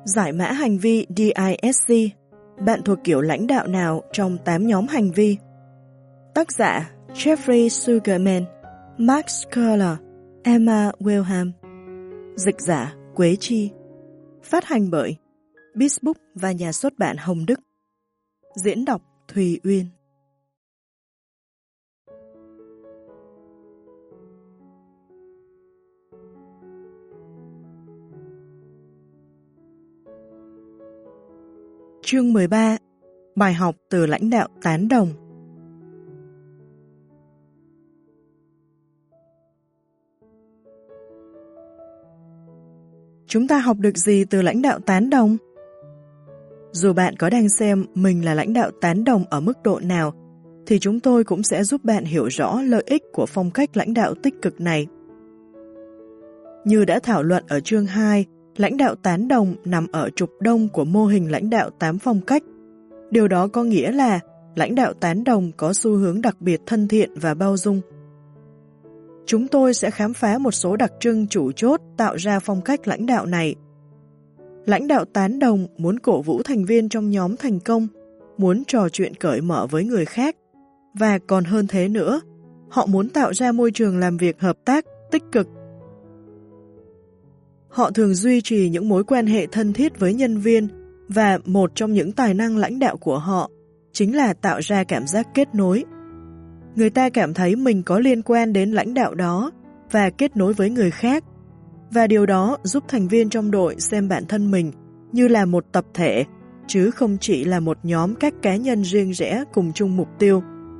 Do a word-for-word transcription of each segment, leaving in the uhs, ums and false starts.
Giải mã hành vi đê i ét xê, bạn thuộc kiểu lãnh đạo nào trong tám nhóm hành vi? Tác giả Jeffrey Sugarman, Max Curler, Emma Wilhelm. Dịch giả Quế Chi. Phát hành bởi Bizbook và nhà xuất bản Hồng Đức. Diễn đọc Thùy Uyên. Chương mười ba. Bài học từ lãnh đạo tán đồng. Chúng ta học được gì từ lãnh đạo tán đồng? Dù bạn có đang xem mình là lãnh đạo tán đồng ở mức độ nào, thì chúng tôi cũng sẽ giúp bạn hiểu rõ lợi ích của phong cách lãnh đạo tích cực này. Như đã thảo luận ở chương hai, lãnh đạo tán đồng nằm ở trục đông của mô hình lãnh đạo tám phong cách. Điều đó có nghĩa là lãnh đạo tán đồng có xu hướng đặc biệt thân thiện và bao dung. Chúng tôi sẽ khám phá một số đặc trưng chủ chốt tạo ra phong cách lãnh đạo này. Lãnh đạo tán đồng muốn cổ vũ thành viên trong nhóm thành công, muốn trò chuyện cởi mở với người khác, và còn hơn thế nữa, họ muốn tạo ra môi trường làm việc hợp tác, tích cực. Họ thường duy trì những mối quan hệ thân thiết với nhân viên, và một trong những tài năng lãnh đạo của họ chính là tạo ra cảm giác kết nối. Người ta cảm thấy mình có liên quan đến lãnh đạo đó và kết nối với người khác, và điều đó giúp thành viên trong đội xem bản thân mình như là một tập thể, chứ không chỉ là một nhóm các cá nhân riêng rẽ cùng chung mục tiêu.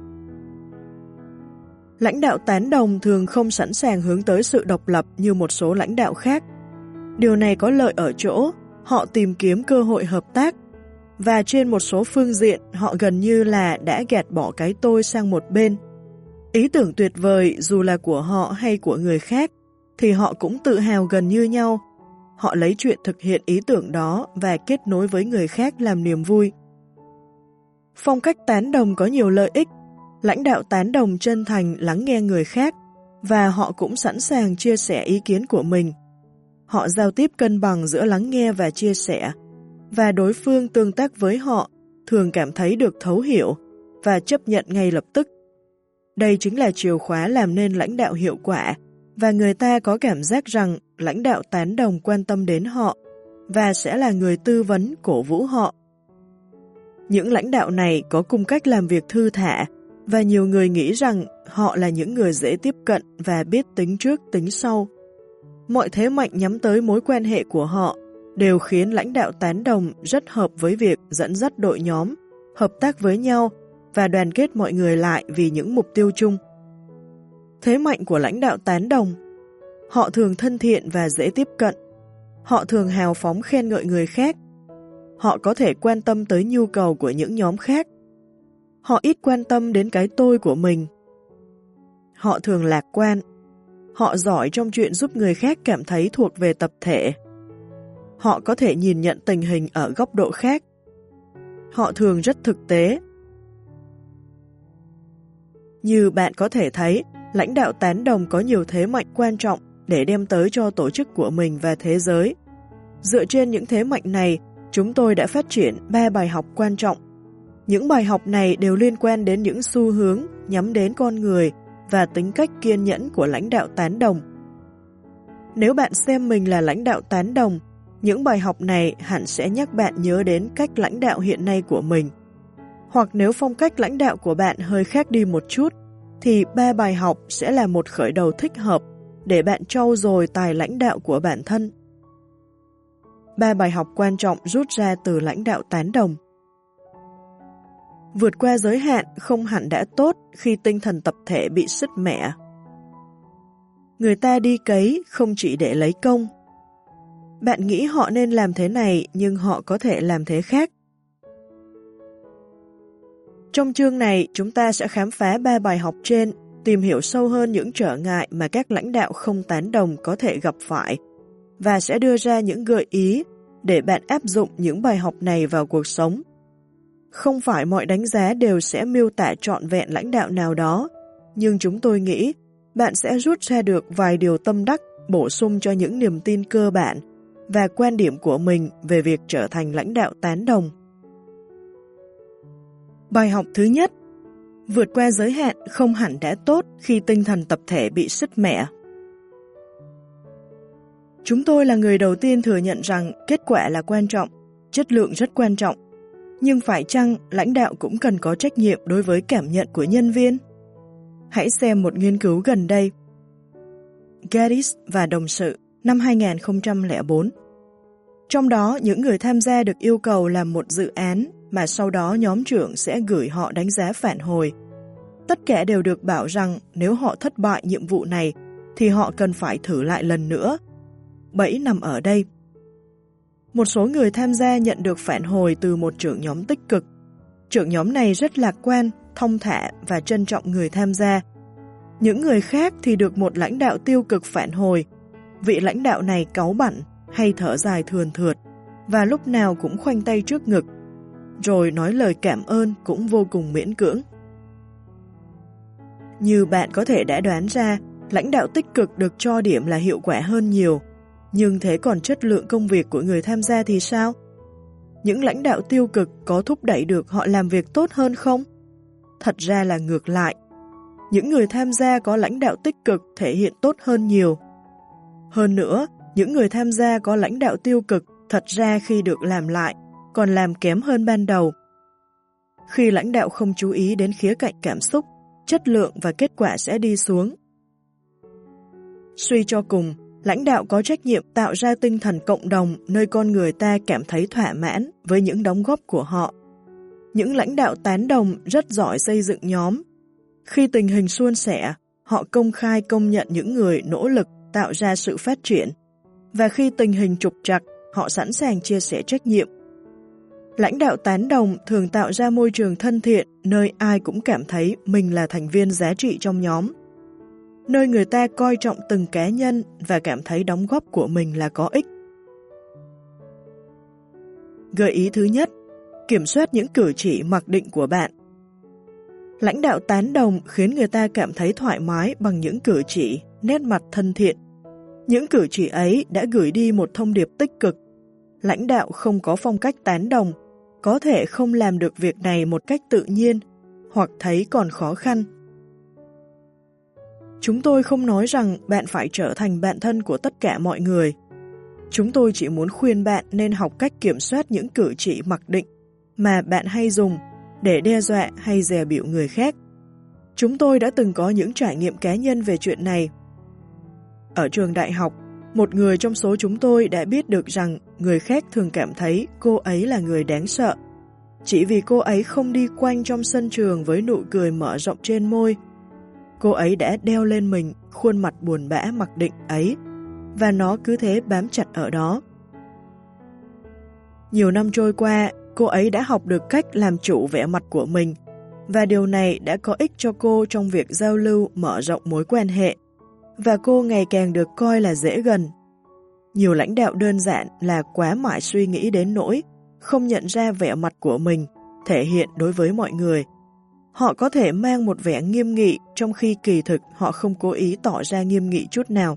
Lãnh đạo tán đồng thường không sẵn sàng hướng tới sự độc lập như một số lãnh đạo khác. Điều này có lợi ở chỗ họ tìm kiếm cơ hội hợp tác, và trên một số phương diện họ gần như là đã gạt bỏ cái tôi sang một bên. Ý tưởng tuyệt vời dù là của họ hay của người khác, thì họ cũng tự hào gần như nhau. Họ lấy chuyện thực hiện ý tưởng đó và kết nối với người khác làm niềm vui. Phong cách tán đồng có nhiều lợi ích. Lãnh đạo tán đồng chân thành lắng nghe người khác, và họ cũng sẵn sàng chia sẻ ý kiến của mình. Họ giao tiếp cân bằng giữa lắng nghe và chia sẻ, và đối phương tương tác với họ thường cảm thấy được thấu hiểu và chấp nhận ngay lập tức. Đây chính là chìa khóa làm nên lãnh đạo hiệu quả, và người ta có cảm giác rằng lãnh đạo tán đồng quan tâm đến họ và sẽ là người tư vấn cổ vũ họ. Những lãnh đạo này có cung cách làm việc thư thả, và nhiều người nghĩ rằng họ là những người dễ tiếp cận và biết tính trước tính sau. Mọi thế mạnh nhắm tới mối quan hệ của họ đều khiến lãnh đạo tán đồng rất hợp với việc dẫn dắt đội nhóm, hợp tác với nhau và đoàn kết mọi người lại vì những mục tiêu chung. Thế mạnh của lãnh đạo tán đồng: họ thường thân thiện và dễ tiếp cận. Họ thường hào phóng khen ngợi người khác. Họ có thể quan tâm tới nhu cầu của những nhóm khác. Họ ít quan tâm đến cái tôi của mình. Họ thường lạc quan. Họ giỏi trong chuyện giúp người khác cảm thấy thuộc về tập thể. Họ có thể nhìn nhận tình hình ở góc độ khác. Họ thường rất thực tế. Như bạn có thể thấy, lãnh đạo tán đồng có nhiều thế mạnh quan trọng để đem tới cho tổ chức của mình và thế giới. Dựa trên những thế mạnh này, chúng tôi đã phát triển ba bài học quan trọng. Những bài học này đều liên quan đến những xu hướng nhắm đến con người và tính cách kiên nhẫn của lãnh đạo tán đồng. Nếu bạn xem mình là lãnh đạo tán đồng, những bài học này hẳn sẽ nhắc bạn nhớ đến cách lãnh đạo hiện nay của mình. Hoặc nếu phong cách lãnh đạo của bạn hơi khác đi một chút, thì ba bài học sẽ là một khởi đầu thích hợp để bạn trau dồi tài lãnh đạo của bản thân. Ba bài học quan trọng rút ra từ lãnh đạo tán đồng. Vượt qua giới hạn không hẳn đã tốt khi tinh thần tập thể bị sứt mẻ. Người ta đi cấy không chỉ để lấy công. Bạn nghĩ họ nên làm thế này nhưng họ có thể làm thế khác. Trong chương này, chúng ta sẽ khám phá ba bài học trên, tìm hiểu sâu hơn những trở ngại mà các lãnh đạo không tán đồng có thể gặp phải, và sẽ đưa ra những gợi ý để bạn áp dụng những bài học này vào cuộc sống. Không phải mọi đánh giá đều sẽ miêu tả trọn vẹn lãnh đạo nào đó, nhưng chúng tôi nghĩ bạn sẽ rút ra được vài điều tâm đắc bổ sung cho những niềm tin cơ bản và quan điểm của mình về việc trở thành lãnh đạo tán đồng. Bài học thứ nhất, vượt qua giới hạn không hẳn đã tốt khi tinh thần tập thể bị sứt mẻ. Chúng tôi là người đầu tiên thừa nhận rằng kết quả là quan trọng, chất lượng rất quan trọng, nhưng phải chăng lãnh đạo cũng cần có trách nhiệm đối với cảm nhận của nhân viên? Hãy xem một nghiên cứu gần đây. Gaddis và đồng sự năm hai nghìn không trăm lẻ bốn. Trong đó, những người tham gia được yêu cầu làm một dự án mà sau đó nhóm trưởng sẽ gửi họ đánh giá phản hồi. Tất cả đều được bảo rằng nếu họ thất bại nhiệm vụ này thì họ cần phải thử lại lần nữa. Bẫy nằm ở đây. Một số người tham gia nhận được phản hồi từ một trưởng nhóm tích cực. Trưởng nhóm này rất lạc quan, thông thả và trân trọng người tham gia. Những người khác thì được một lãnh đạo tiêu cực phản hồi. Vị lãnh đạo này cáu bẳn hay thở dài thườn thượt và lúc nào cũng khoanh tay trước ngực, rồi nói lời cảm ơn cũng vô cùng miễn cưỡng. Như bạn có thể đã đoán ra, lãnh đạo tích cực được cho điểm là hiệu quả hơn nhiều. Nhưng thế còn chất lượng công việc của người tham gia thì sao? Những lãnh đạo tiêu cực có thúc đẩy được họ làm việc tốt hơn không? Thật ra là ngược lại. Những người tham gia có lãnh đạo tích cực thể hiện tốt hơn nhiều. Hơn nữa, những người tham gia có lãnh đạo tiêu cực thật ra khi được làm lại còn làm kém hơn ban đầu. Khi lãnh đạo không chú ý đến khía cạnh cảm xúc, chất lượng và kết quả sẽ đi xuống. Suy cho cùng, lãnh đạo có trách nhiệm tạo ra tinh thần cộng đồng nơi con người ta cảm thấy thỏa mãn với những đóng góp của họ. Những lãnh đạo tán đồng rất giỏi xây dựng nhóm. Khi tình hình suôn sẻ, họ công khai công nhận những người nỗ lực tạo ra sự phát triển. Và khi tình hình trục trặc, họ sẵn sàng chia sẻ trách nhiệm. Lãnh đạo tán đồng thường tạo ra môi trường thân thiện nơi ai cũng cảm thấy mình là thành viên giá trị trong nhóm. Nơi người ta coi trọng từng cá nhân và cảm thấy đóng góp của mình là có ích. Gợi ý thứ nhất, kiểm soát những cử chỉ mặc định của bạn. Lãnh đạo tán đồng khiến người ta cảm thấy thoải mái bằng những cử chỉ, nét mặt thân thiện. Những cử chỉ ấy đã gửi đi một thông điệp tích cực. Lãnh đạo không có phong cách tán đồng, có thể không làm được việc này một cách tự nhiên, hoặc thấy còn khó khăn. Chúng tôi không nói rằng bạn phải trở thành bạn thân của tất cả mọi người. Chúng tôi chỉ muốn khuyên bạn nên học cách kiểm soát những cử chỉ mặc định mà bạn hay dùng để đe dọa hay dè bỉu người khác. Chúng tôi đã từng có những trải nghiệm cá nhân về chuyện này. Ở trường đại học, một người trong số chúng tôi đã biết được rằng người khác thường cảm thấy cô ấy là người đáng sợ, chỉ vì cô ấy không đi quanh trong sân trường với nụ cười mở rộng trên môi. Cô ấy đã đeo lên mình khuôn mặt buồn bã mặc định ấy, và nó cứ thế bám chặt ở đó. Nhiều năm trôi qua, cô ấy đã học được cách làm chủ vẻ mặt của mình, và điều này đã có ích cho cô trong việc giao lưu mở rộng mối quan hệ, và cô ngày càng được coi là dễ gần. Nhiều lãnh đạo đơn giản là quá mải suy nghĩ đến nỗi không nhận ra vẻ mặt của mình thể hiện đối với mọi người. Họ có thể mang một vẻ nghiêm nghị trong khi kỳ thực họ không cố ý tỏ ra nghiêm nghị chút nào.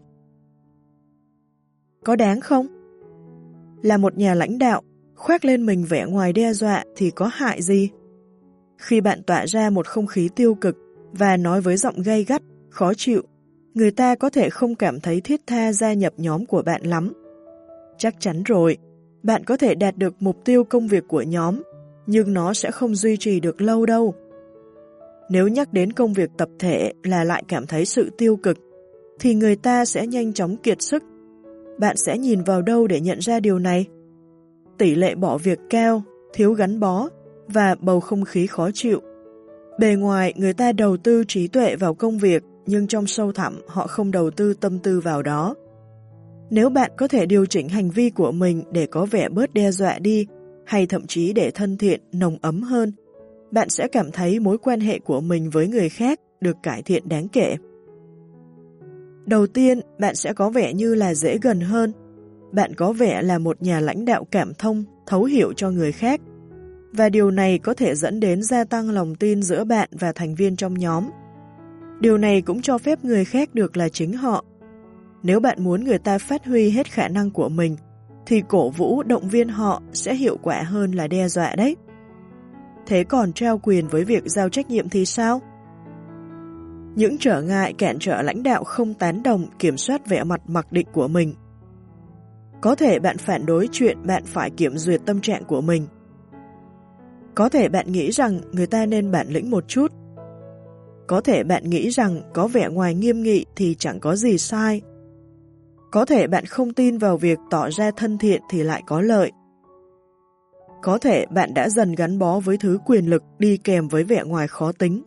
Có đáng không? Là một nhà lãnh đạo, khoác lên mình vẻ ngoài đe dọa thì có hại gì? Khi bạn tỏa ra một không khí tiêu cực và nói với giọng gay gắt, khó chịu, người ta có thể không cảm thấy thiết tha gia nhập nhóm của bạn lắm. Chắc chắn rồi, bạn có thể đạt được mục tiêu công việc của nhóm, nhưng nó sẽ không duy trì được lâu đâu. Nếu nhắc đến công việc tập thể là lại cảm thấy sự tiêu cực, thì người ta sẽ nhanh chóng kiệt sức. Bạn sẽ nhìn vào đâu để nhận ra điều này? Tỷ lệ bỏ việc cao, thiếu gắn bó và bầu không khí khó chịu. Bề ngoài người ta đầu tư trí tuệ vào công việc, nhưng trong sâu thẳm họ không đầu tư tâm tư vào đó. Nếu bạn có thể điều chỉnh hành vi của mình để có vẻ bớt đe dọa đi, hay thậm chí để thân thiện, nồng ấm hơn, bạn sẽ cảm thấy mối quan hệ của mình với người khác được cải thiện đáng kể. Đầu tiên, bạn sẽ có vẻ như là dễ gần hơn. Bạn có vẻ là một nhà lãnh đạo cảm thông, thấu hiểu cho người khác. Và điều này có thể dẫn đến gia tăng lòng tin giữa bạn và thành viên trong nhóm. Điều này cũng cho phép người khác được là chính họ. Nếu bạn muốn người ta phát huy hết khả năng của mình, thì cổ vũ động viên họ sẽ hiệu quả hơn là đe dọa đấy. Thế còn trao quyền với việc giao trách nhiệm thì sao? Những trở ngại cản trở lãnh đạo không tán đồng kiểm soát vẻ mặt mặc định của mình. Có thể bạn phản đối chuyện bạn phải kiểm duyệt tâm trạng của mình. Có thể bạn nghĩ rằng người ta nên bản lĩnh một chút. Có thể bạn nghĩ rằng có vẻ ngoài nghiêm nghị thì chẳng có gì sai. Có thể bạn không tin vào việc tỏ ra thân thiện thì lại có lợi. Có thể bạn đã dần gắn bó với thứ quyền lực đi kèm với vẻ ngoài khó tính.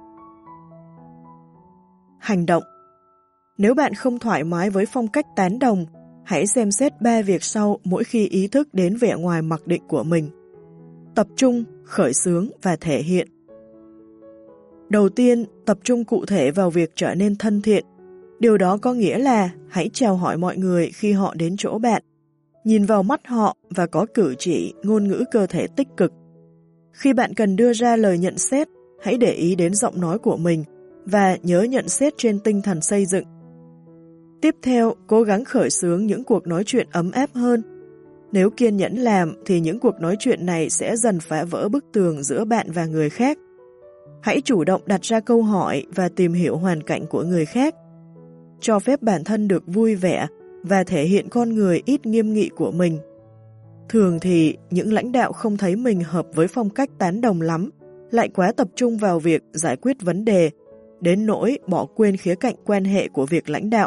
Hành động. Nếu bạn không thoải mái với phong cách tán đồng, hãy xem xét ba việc sau mỗi khi ý thức đến vẻ ngoài mặc định của mình. Tập trung, khởi xướng và thể hiện. Đầu tiên, tập trung cụ thể vào việc trở nên thân thiện. Điều đó có nghĩa là hãy chào hỏi mọi người khi họ đến chỗ bạn, nhìn vào mắt họ và có cử chỉ, ngôn ngữ cơ thể tích cực. Khi bạn cần đưa ra lời nhận xét, hãy để ý đến giọng nói của mình và nhớ nhận xét trên tinh thần xây dựng. Tiếp theo, cố gắng khởi xướng những cuộc nói chuyện ấm áp hơn. Nếu kiên nhẫn làm thì những cuộc nói chuyện này sẽ dần phá vỡ bức tường giữa bạn và người khác. Hãy chủ động đặt ra câu hỏi và tìm hiểu hoàn cảnh của người khác. Cho phép bản thân được vui vẻ và thể hiện con người ít nghiêm nghị của mình. Thường thì những lãnh đạo không thấy mình hợp với phong cách tán đồng lắm, lại quá tập trung vào việc giải quyết vấn đề, đến nỗi bỏ quên khía cạnh quan hệ của việc lãnh đạo.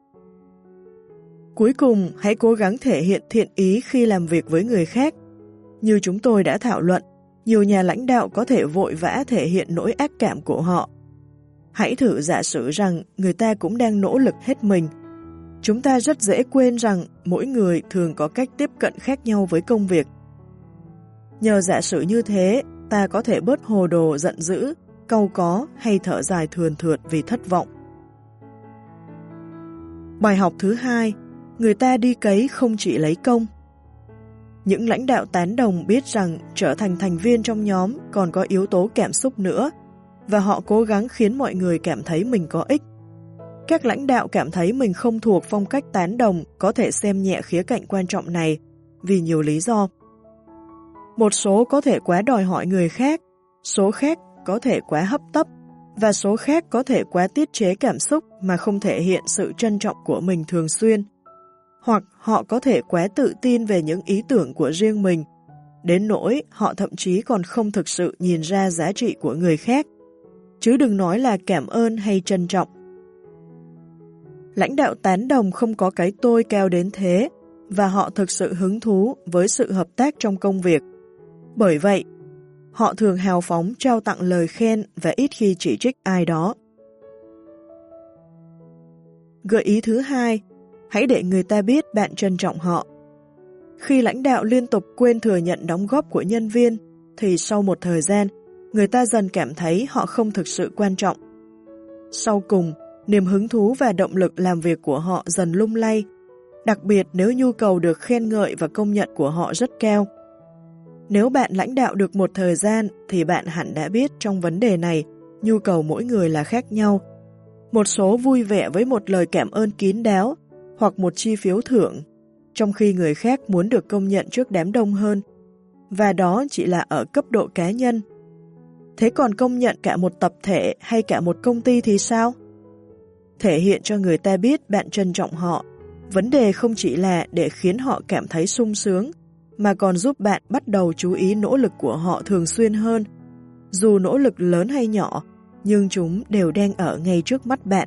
Cuối cùng, hãy cố gắng thể hiện thiện ý khi làm việc với người khác. Như chúng tôi đã thảo luận, nhiều nhà lãnh đạo có thể vội vã thể hiện nỗi ác cảm của họ. Hãy thử giả sử rằng người ta cũng đang nỗ lực hết mình. Chúng ta rất dễ quên rằng mỗi người thường có cách tiếp cận khác nhau với công việc. Nhờ giả sử như thế, ta có thể bớt hồ đồ giận dữ, cau có hay thở dài thườn thượt vì thất vọng. Bài học thứ hai, người ta đi cấy không chỉ lấy công. Những lãnh đạo tán đồng biết rằng trở thành thành viên trong nhóm còn có yếu tố cảm xúc nữa, và họ cố gắng khiến mọi người cảm thấy mình có ích. Các lãnh đạo cảm thấy mình không thuộc phong cách tán đồng có thể xem nhẹ khía cạnh quan trọng này vì nhiều lý do. Một số có thể quá đòi hỏi người khác, số khác có thể quá hấp tấp, và số khác có thể quá tiết chế cảm xúc mà không thể hiện sự trân trọng của mình thường xuyên. Hoặc họ có thể quá tự tin về những ý tưởng của riêng mình, đến nỗi họ thậm chí còn không thực sự nhìn ra giá trị của người khác, chứ đừng nói là cảm ơn hay trân trọng. Lãnh đạo tán đồng không có cái tôi cao đến thế, và họ thực sự hứng thú với sự hợp tác trong công việc. Bởi vậy, họ thường hào phóng trao tặng lời khen và ít khi chỉ trích ai đó. Gợi ý thứ hai, hãy để người ta biết bạn trân trọng họ. Khi lãnh đạo liên tục quên thừa nhận đóng góp của nhân viên, thì sau một thời gian, người ta dần cảm thấy họ không thực sự quan trọng. Sau cùng, niềm hứng thú và động lực làm việc của họ dần lung lay, đặc biệt nếu nhu cầu được khen ngợi và công nhận của họ rất cao. Nếu bạn lãnh đạo được một thời gian thì bạn hẳn đã biết trong vấn đề này, nhu cầu mỗi người là khác nhau. Một số vui vẻ với một lời cảm ơn kín đáo hoặc một chi phiếu thưởng, trong khi người khác muốn được công nhận trước đám đông hơn, và đó chỉ là ở cấp độ cá nhân. Thế còn công nhận cả một tập thể hay cả một công ty thì sao? Thể hiện cho người ta biết bạn trân trọng họ. Vấn đề không chỉ là để khiến họ cảm thấy sung sướng, mà còn giúp bạn bắt đầu chú ý nỗ lực của họ thường xuyên hơn. Dù nỗ lực lớn hay nhỏ, nhưng chúng đều đang ở ngay trước mắt bạn.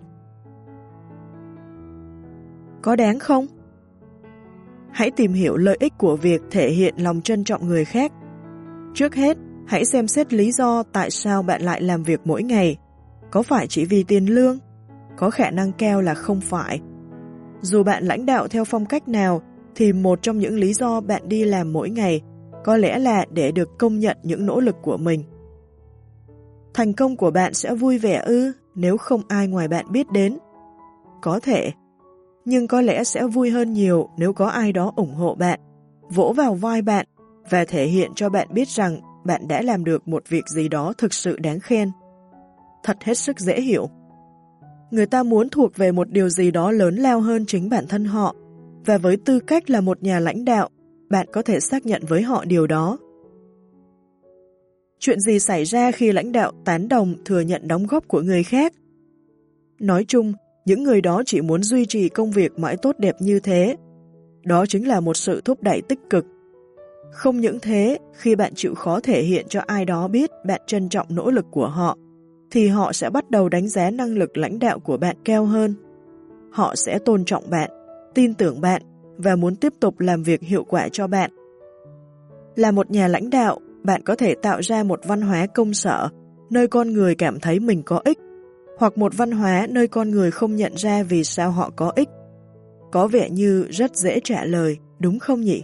Có đáng không? Hãy tìm hiểu lợi ích của việc thể hiện lòng trân trọng người khác. Trước hết, hãy xem xét lý do tại sao bạn lại làm việc mỗi ngày. Có phải chỉ vì tiền lương? Có khả năng cao là không phải. Dù bạn lãnh đạo theo phong cách nào, thì một trong những lý do bạn đi làm mỗi ngày có lẽ là để được công nhận những nỗ lực của mình. Thành công của bạn sẽ vui vẻ ư nếu không ai ngoài bạn biết đến? Có thể, nhưng có lẽ sẽ vui hơn nhiều nếu có ai đó ủng hộ bạn, vỗ vào vai bạn và thể hiện cho bạn biết rằng bạn đã làm được một việc gì đó thực sự đáng khen. Thật hết sức dễ hiểu. Người ta muốn thuộc về một điều gì đó lớn lao hơn chính bản thân họ, Và với tư cách là một nhà lãnh đạo, bạn có thể xác nhận với họ điều đó. Chuyện gì xảy ra khi lãnh đạo tán đồng thừa nhận đóng góp của người khác? Nói chung, những người đó chỉ muốn duy trì công việc mãi tốt đẹp như thế. Đó chính là một sự thúc đẩy tích cực. Không những thế, khi bạn chịu khó thể hiện cho ai đó biết bạn trân trọng nỗ lực của họ, thì họ sẽ bắt đầu đánh giá năng lực lãnh đạo của bạn cao hơn. Họ sẽ tôn trọng bạn, tin tưởng bạn và muốn tiếp tục làm việc hiệu quả cho bạn. Là một nhà lãnh đạo, bạn có thể tạo ra một văn hóa công sở nơi con người cảm thấy mình có ích, hoặc một văn hóa nơi con người không nhận ra vì sao họ có ích. Có vẻ như rất dễ trả lời, đúng không nhỉ?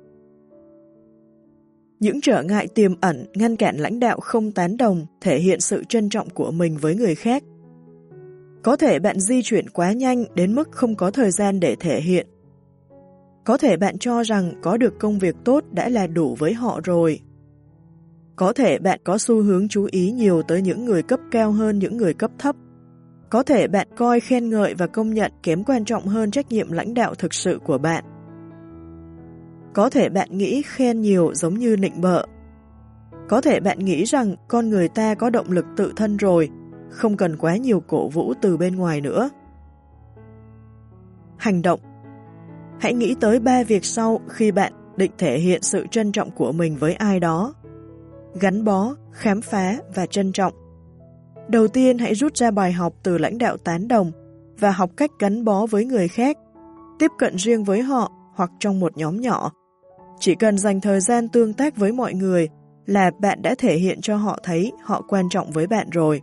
Những trở ngại tiềm ẩn ngăn cản lãnh đạo không tán đồng thể hiện sự trân trọng của mình với người khác. Có thể bạn di chuyển quá nhanh đến mức không có thời gian để thể hiện. Có thể bạn cho rằng có được công việc tốt đã là đủ với họ rồi. Có thể bạn có xu hướng chú ý nhiều tới những người cấp cao hơn những người cấp thấp. Có thể bạn coi khen ngợi và công nhận kém quan trọng hơn trách nhiệm lãnh đạo thực sự của bạn. Có thể bạn nghĩ khen nhiều giống như nịnh bợ. Có thể bạn nghĩ rằng con người ta có động lực tự thân rồi, không cần quá nhiều cổ vũ từ bên ngoài nữa. Hành động. Hãy nghĩ tới ba việc sau khi bạn định thể hiện sự trân trọng của mình với ai đó. Gắn bó, khám phá và trân trọng. Đầu tiên hãy rút ra bài học từ lãnh đạo tán đồng và học cách gắn bó với người khác, tiếp cận riêng với họ hoặc trong một nhóm nhỏ. Chỉ cần dành thời gian tương tác với mọi người là bạn đã thể hiện cho họ thấy họ quan trọng với bạn rồi.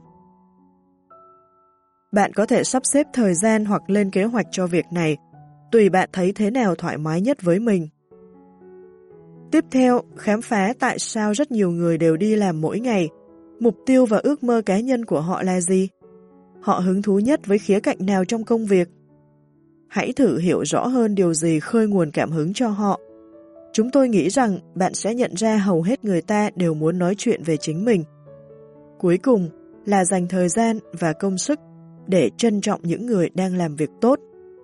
Bạn có thể sắp xếp thời gian hoặc lên kế hoạch cho việc này, tùy bạn thấy thế nào thoải mái nhất với mình. Tiếp theo, khám phá tại sao rất nhiều người đều đi làm mỗi ngày. Mục tiêu và ước mơ cá nhân của họ là gì? Họ hứng thú nhất với khía cạnh nào trong công việc? Hãy thử hiểu rõ hơn điều gì khơi nguồn cảm hứng cho họ. Chúng tôi nghĩ rằng bạn sẽ nhận ra hầu hết người ta đều muốn nói chuyện về chính mình. Cuối cùng là dành thời gian và công sức để trân trọng những người đang làm việc tốt.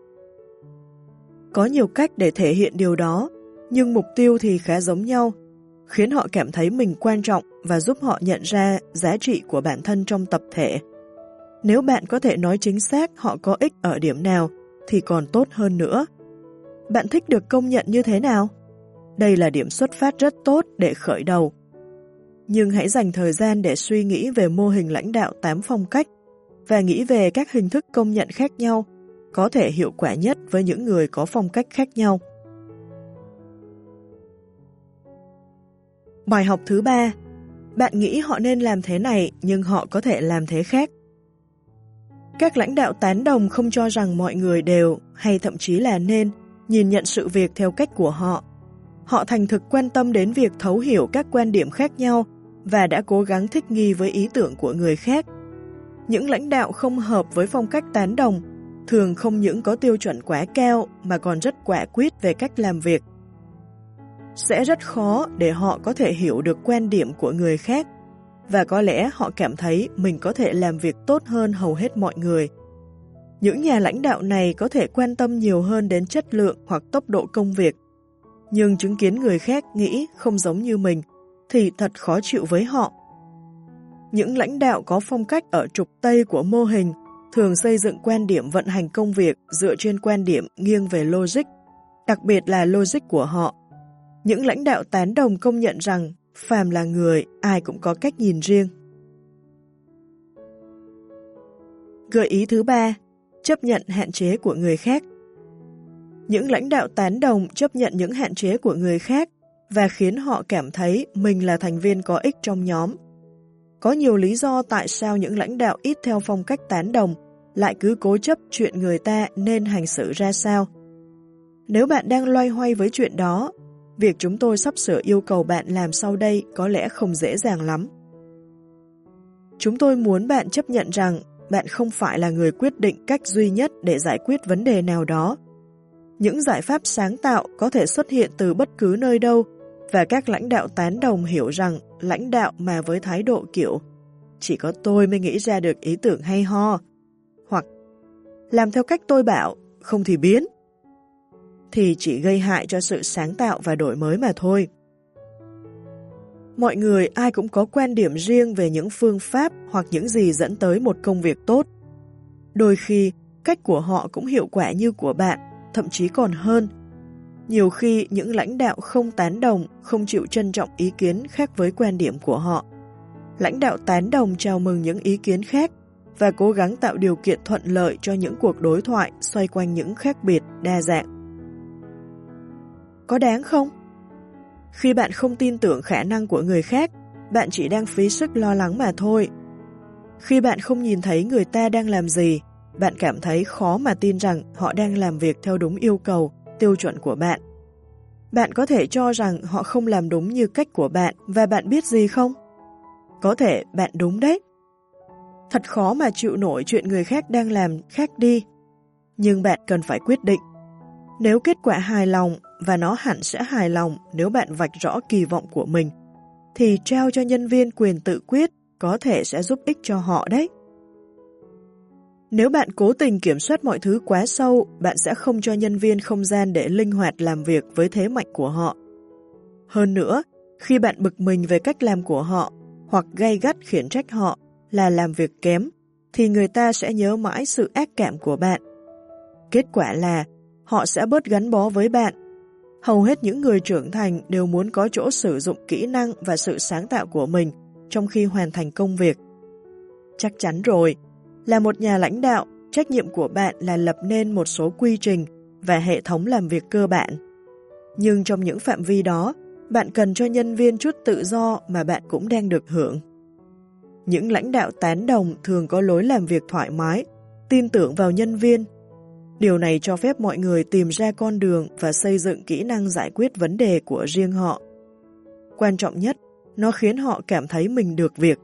Có nhiều cách để thể hiện điều đó, nhưng mục tiêu thì khá giống nhau, khiến họ cảm thấy mình quan trọng và giúp họ nhận ra giá trị của bản thân trong tập thể. Nếu bạn có thể nói chính xác họ có ích ở điểm nào, thì còn tốt hơn nữa. Bạn thích được công nhận như thế nào? Đây là điểm xuất phát rất tốt để khởi đầu. Nhưng hãy dành thời gian để suy nghĩ về mô hình lãnh đạo tám phong cách và nghĩ về các hình thức công nhận khác nhau, có thể hiệu quả nhất với những người có phong cách khác nhau. Bài học thứ ba. Bạn nghĩ họ nên làm thế này nhưng họ có thể làm thế khác. Các lãnh đạo tán đồng không cho rằng mọi người đều, hay thậm chí là nên, nhìn nhận sự việc theo cách của họ. Họ thành thực quan tâm đến việc thấu hiểu các quan điểm khác nhau và đã cố gắng thích nghi với ý tưởng của người khác. Những lãnh đạo không hợp với phong cách tán đồng thường không những có tiêu chuẩn quá cao mà còn rất quả quyết về cách làm việc. Sẽ rất khó để họ có thể hiểu được quan điểm của người khác và có lẽ họ cảm thấy mình có thể làm việc tốt hơn hầu hết mọi người. Những nhà lãnh đạo này có thể quan tâm nhiều hơn đến chất lượng hoặc tốc độ công việc, nhưng chứng kiến người khác nghĩ không giống như mình thì thật khó chịu với họ. Những lãnh đạo có phong cách ở trục Tây của mô hình thường xây dựng quan điểm vận hành công việc dựa trên quan điểm nghiêng về logic, đặc biệt là logic của họ. Những lãnh đạo tán đồng công nhận rằng phàm là người, ai cũng có cách nhìn riêng. Gợi ý thứ ba, chấp nhận hạn chế của người khác. Những lãnh đạo tán đồng chấp nhận những hạn chế của người khác và khiến họ cảm thấy mình là thành viên có ích trong nhóm. Có nhiều lý do tại sao những lãnh đạo ít theo phong cách tán đồng lại cứ cố chấp chuyện người ta nên hành xử ra sao. Nếu bạn đang loay hoay với chuyện đó, việc chúng tôi sắp sửa yêu cầu bạn làm sau đây có lẽ không dễ dàng lắm. Chúng tôi muốn bạn chấp nhận rằng bạn không phải là người quyết định cách duy nhất để giải quyết vấn đề nào đó. Những giải pháp sáng tạo có thể xuất hiện từ bất cứ nơi đâu và các lãnh đạo tán đồng hiểu rằng lãnh đạo mà với thái độ kiểu chỉ có tôi mới nghĩ ra được ý tưởng hay ho hoặc làm theo cách tôi bảo, không thì biến. thì chỉ gây hại cho sự sáng tạo và đổi mới mà thôi. Mọi người ai cũng có quan điểm riêng về những phương pháp hoặc những gì dẫn tới một công việc tốt. Đôi khi, cách của họ cũng hiệu quả như của bạn, thậm chí còn hơn. Nhiều khi, những lãnh đạo không tán đồng, không chịu trân trọng ý kiến khác với quan điểm của họ. Lãnh đạo tán đồng chào mừng những ý kiến khác và cố gắng tạo điều kiện thuận lợi cho những cuộc đối thoại xoay quanh những khác biệt, đa dạng. Có đáng không? Khi bạn không tin tưởng khả năng của người khác, bạn chỉ đang phí sức lo lắng mà thôi. Khi bạn không nhìn thấy người ta đang làm gì, bạn cảm thấy khó mà tin rằng họ đang làm việc theo đúng yêu cầu, tiêu chuẩn của bạn. Bạn có thể cho rằng họ không làm đúng như cách của bạn và bạn biết gì không? Có thể bạn đúng đấy. Thật khó mà chịu nổi chuyện người khác đang làm khác đi. Nhưng bạn cần phải quyết định. Nếu kết quả hài lòng, và nó hẳn sẽ hài lòng nếu bạn vạch rõ kỳ vọng của mình, thì trao cho nhân viên quyền tự quyết có thể sẽ giúp ích cho họ đấy. Nếu bạn cố tình kiểm soát mọi thứ quá sâu, bạn sẽ không cho nhân viên không gian để linh hoạt làm việc với thế mạnh của họ. Hơn nữa, khi bạn bực mình về cách làm của họ, hoặc gay gắt khiển trách họ là làm việc kém, thì người ta sẽ nhớ mãi sự ác cảm của bạn. Kết quả là họ sẽ bớt gắn bó với bạn. Hầu hết những người trưởng thành đều muốn có chỗ sử dụng kỹ năng và sự sáng tạo của mình trong khi hoàn thành công việc. Chắc chắn rồi, là một nhà lãnh đạo, trách nhiệm của bạn là lập nên một số quy trình và hệ thống làm việc cơ bản. Nhưng trong những phạm vi đó, bạn cần cho nhân viên chút tự do mà bạn cũng đang được hưởng. Những lãnh đạo tán đồng thường có lối làm việc thoải mái, tin tưởng vào nhân viên. Điều này cho phép mọi người tìm ra con đường và xây dựng kỹ năng giải quyết vấn đề của riêng họ. Quan trọng nhất, nó khiến họ cảm thấy mình được việc.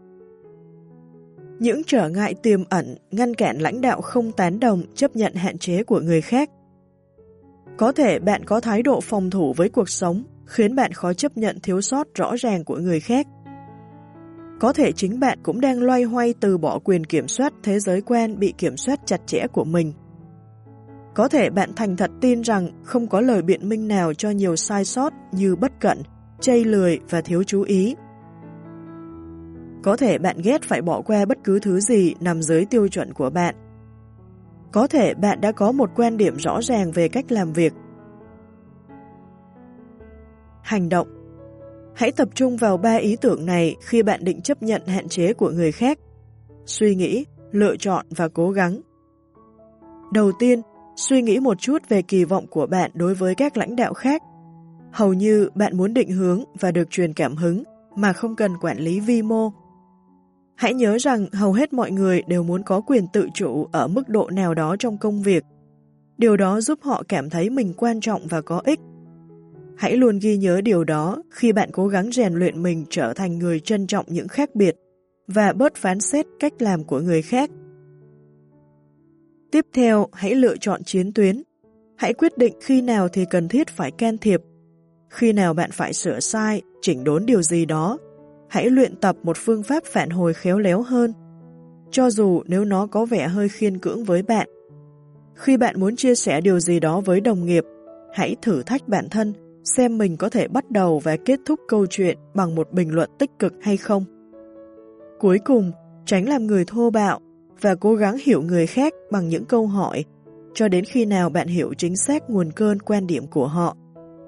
Những trở ngại tiềm ẩn ngăn cản lãnh đạo không tán đồng chấp nhận hạn chế của người khác. Có thể bạn có thái độ phòng thủ với cuộc sống, khiến bạn khó chấp nhận thiếu sót rõ ràng của người khác. Có thể chính bạn cũng đang loay hoay từ bỏ quyền kiểm soát thế giới quan bị kiểm soát chặt chẽ của mình. Có thể bạn thành thật tin rằng không có lời biện minh nào cho nhiều sai sót như bất cẩn, chây lười và thiếu chú ý. Có thể bạn ghét phải bỏ qua bất cứ thứ gì nằm dưới tiêu chuẩn của bạn. Có thể bạn đã có một quan điểm rõ ràng về cách làm việc. Hành động. Hãy tập trung vào ba ý tưởng này khi bạn định chấp nhận hạn chế của người khác. Suy nghĩ, lựa chọn và cố gắng. Đầu tiên, suy nghĩ một chút về kỳ vọng của bạn đối với các lãnh đạo khác. Hầu như bạn muốn định hướng và được truyền cảm hứng mà không cần quản lý vi mô. Hãy nhớ rằng hầu hết mọi người đều muốn có quyền tự chủ ở mức độ nào đó trong công việc. Điều đó giúp họ cảm thấy mình quan trọng và có ích. Hãy luôn ghi nhớ điều đó khi bạn cố gắng rèn luyện mình trở thành người trân trọng những khác biệt và bớt phán xét cách làm của người khác. Tiếp theo, hãy lựa chọn chiến tuyến. Hãy quyết định khi nào thì cần thiết phải can thiệp, khi nào bạn phải sửa sai, chỉnh đốn điều gì đó. Hãy luyện tập một phương pháp phản hồi khéo léo hơn, cho dù nếu nó có vẻ hơi khiên cưỡng với bạn. Khi bạn muốn chia sẻ điều gì đó với đồng nghiệp, hãy thử thách bản thân xem mình có thể bắt đầu và kết thúc câu chuyện bằng một bình luận tích cực hay không. Cuối cùng, tránh làm người thô bạo và cố gắng hiểu người khác bằng những câu hỏi, cho đến khi nào bạn hiểu chính xác nguồn cơn quan điểm của họ.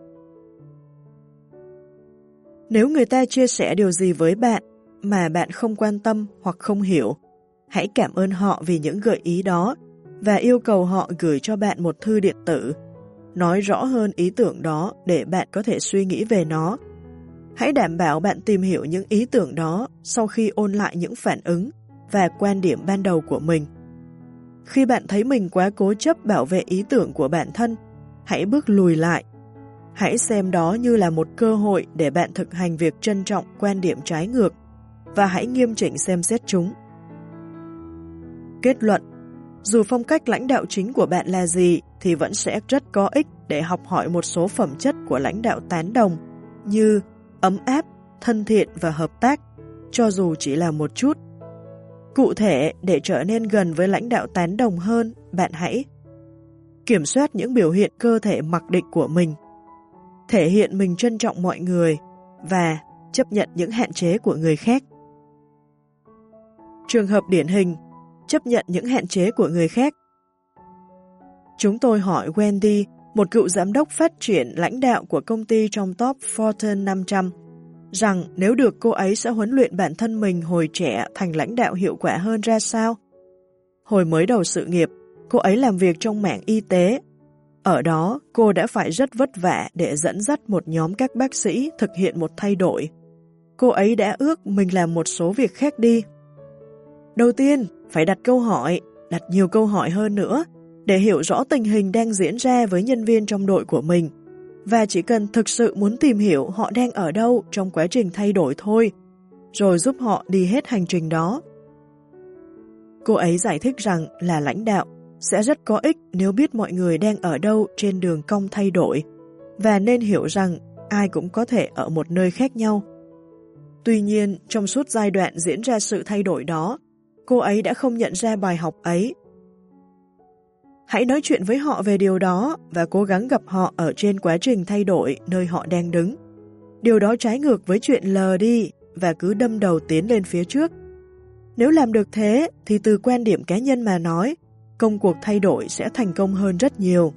Nếu người ta chia sẻ điều gì với bạn mà bạn không quan tâm hoặc không hiểu, hãy cảm ơn họ vì những gợi ý đó và yêu cầu họ gửi cho bạn một thư điện tử. Nói rõ hơn ý tưởng đó để bạn có thể suy nghĩ về nó. Hãy đảm bảo bạn tìm hiểu những ý tưởng đó sau khi ôn lại những phản ứng và quan điểm ban đầu của mình. Khi bạn thấy mình quá cố chấp bảo vệ ý tưởng của bản thân, hãy bước lùi lại. Hãy xem đó như là một cơ hội để bạn thực hành việc trân trọng quan điểm trái ngược và hãy nghiêm chỉnh xem xét chúng. Kết luận, dù phong cách lãnh đạo chính của bạn là gì thì vẫn sẽ rất có ích để học hỏi một số phẩm chất của lãnh đạo tán đồng như ấm áp, thân thiện và hợp tác, cho dù chỉ là một chút. Cụ thể, để trở nên gần với lãnh đạo tán đồng hơn, bạn hãy kiểm soát những biểu hiện cơ thể mặc định của mình, thể hiện mình trân trọng mọi người và chấp nhận những hạn chế của người khác. Trường hợp điển hình, chấp nhận những hạn chế của người khác. Chúng tôi hỏi Wendy, một cựu giám đốc phát triển lãnh đạo của công ty trong top Fortune năm trăm, rằng nếu được cô ấy sẽ huấn luyện bản thân mình hồi trẻ thành lãnh đạo hiệu quả hơn ra sao. Hồi mới đầu sự nghiệp, cô ấy làm việc trong mảng y tế. Ở đó, cô đã phải rất vất vả để dẫn dắt một nhóm các bác sĩ thực hiện một thay đổi. Cô ấy đã ước mình làm một số việc khác đi. Đầu tiên, phải đặt câu hỏi, đặt nhiều câu hỏi hơn nữa, để hiểu rõ tình hình đang diễn ra với nhân viên trong đội của mình. Và chỉ cần thực sự muốn tìm hiểu họ đang ở đâu trong quá trình thay đổi thôi, rồi giúp họ đi hết hành trình đó. Cô ấy giải thích rằng là lãnh đạo sẽ rất có ích nếu biết mọi người đang ở đâu trên đường cong thay đổi, và nên hiểu rằng ai cũng có thể ở một nơi khác nhau. Tuy nhiên, trong suốt giai đoạn diễn ra sự thay đổi đó, cô ấy đã không nhận ra bài học ấy. Hãy nói chuyện với họ về điều đó và cố gắng gặp họ ở trên quá trình thay đổi nơi họ đang đứng. Điều đó trái ngược với chuyện lờ đi và cứ đâm đầu tiến lên phía trước. Nếu làm được thế thì từ quan điểm cá nhân mà nói, công cuộc thay đổi sẽ thành công hơn rất nhiều.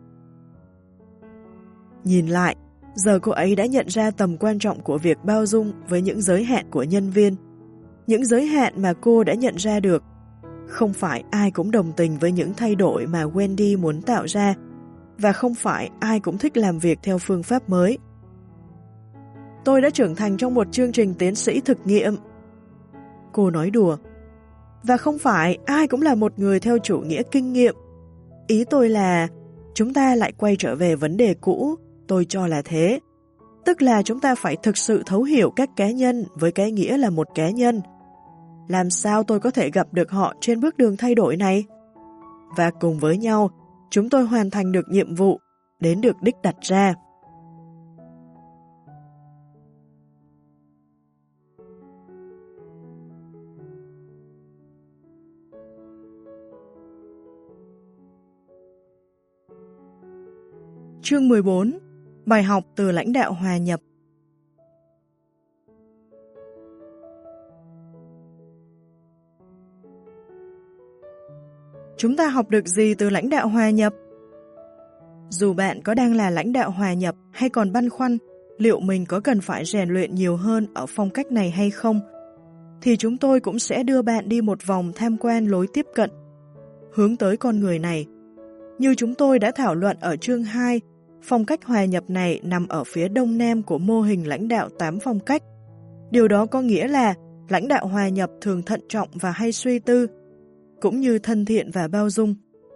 Nhìn lại, giờ cô ấy đã nhận ra tầm quan trọng của việc bao dung với những giới hạn của nhân viên. Những giới hạn mà cô đã nhận ra được. Không phải ai cũng đồng tình với những thay đổi mà Wendy muốn tạo ra, và không phải ai cũng thích làm việc theo phương pháp mới. Tôi đã trưởng thành trong một chương trình tiến sĩ thực nghiệm. Cô nói đùa. Và không phải ai cũng là một người theo chủ nghĩa kinh nghiệm. Ý tôi là, chúng ta lại quay trở về vấn đề cũ, tôi cho là thế. Tức là chúng ta phải thực sự thấu hiểu các cá nhân với cái nghĩa là một cá nhân. Làm sao tôi có thể gặp được họ trên bước đường thay đổi này? Và cùng với nhau, chúng tôi hoàn thành được nhiệm vụ, đến được đích đặt ra. Chương mười bốn. Bài học từ lãnh đạo hòa nhập. Chúng ta học được gì từ lãnh đạo hòa nhập? Dù bạn có đang là lãnh đạo hòa nhập hay còn băn khoăn liệu mình có cần phải rèn luyện nhiều hơn ở phong cách này hay không, thì chúng tôi cũng sẽ đưa bạn đi một vòng tham quan lối tiếp cận, hướng tới con người này. Như chúng tôi đã thảo luận ở chương hai, phong cách hòa nhập này nằm ở phía đông nam của mô hình lãnh đạo tám phong cách. Điều đó có nghĩa là lãnh đạo hòa nhập thường thận trọng và hay suy tư, cũng như thân thiện và bao dung.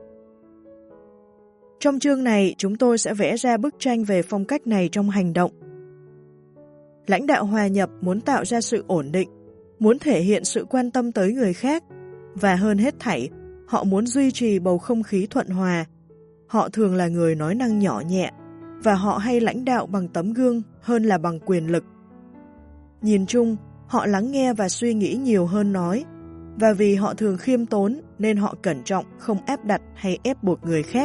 Trong chương này, chúng tôi sẽ vẽ ra bức tranh về phong cách này trong hành động. Lãnh đạo hòa nhập muốn tạo ra sự ổn định, muốn thể hiện sự quan tâm tới người khác, và hơn hết thảy, họ muốn duy trì bầu không khí thuận hòa. Họ thường là người nói năng nhỏ nhẹ, và họ hay lãnh đạo bằng tấm gương hơn là bằng quyền lực. Nhìn chung, họ lắng nghe và suy nghĩ nhiều hơn nói, và vì họ thường khiêm tốn nên họ cẩn trọng, không áp đặt hay ép buộc người khác.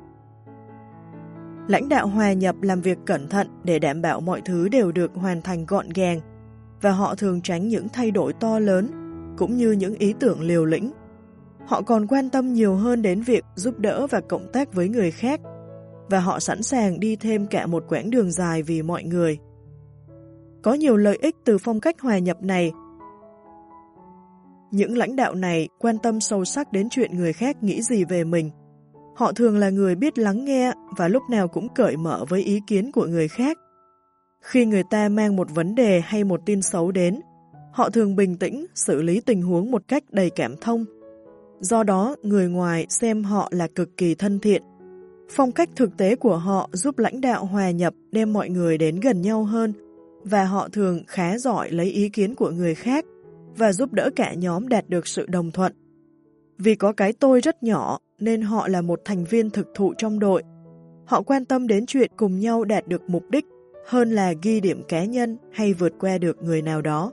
Lãnh đạo hòa nhập làm việc cẩn thận để đảm bảo mọi thứ đều được hoàn thành gọn gàng, và họ thường tránh những thay đổi to lớn, cũng như những ý tưởng liều lĩnh. Họ còn quan tâm nhiều hơn đến việc giúp đỡ và cộng tác với người khác, và họ sẵn sàng đi thêm cả một quãng đường dài vì mọi người. Có nhiều lợi ích từ phong cách hòa nhập này. Những lãnh đạo này quan tâm sâu sắc đến chuyện người khác nghĩ gì về mình. Họ thường là người biết lắng nghe và lúc nào cũng cởi mở với ý kiến của người khác. Khi người ta mang một vấn đề hay một tin xấu đến, họ thường bình tĩnh xử lý tình huống một cách đầy cảm thông. Do đó, người ngoài xem họ là cực kỳ thân thiện. Phong cách thực tế của họ giúp lãnh đạo hòa nhập đem mọi người đến gần nhau hơn, và họ thường khá giỏi lấy ý kiến của người khác và giúp đỡ cả nhóm đạt được sự đồng thuận. Vì có cái tôi rất nhỏ nên họ là một thành viên thực thụ trong đội. Họ quan tâm đến chuyện cùng nhau đạt được mục đích hơn là ghi điểm cá nhân hay vượt qua được người nào đó.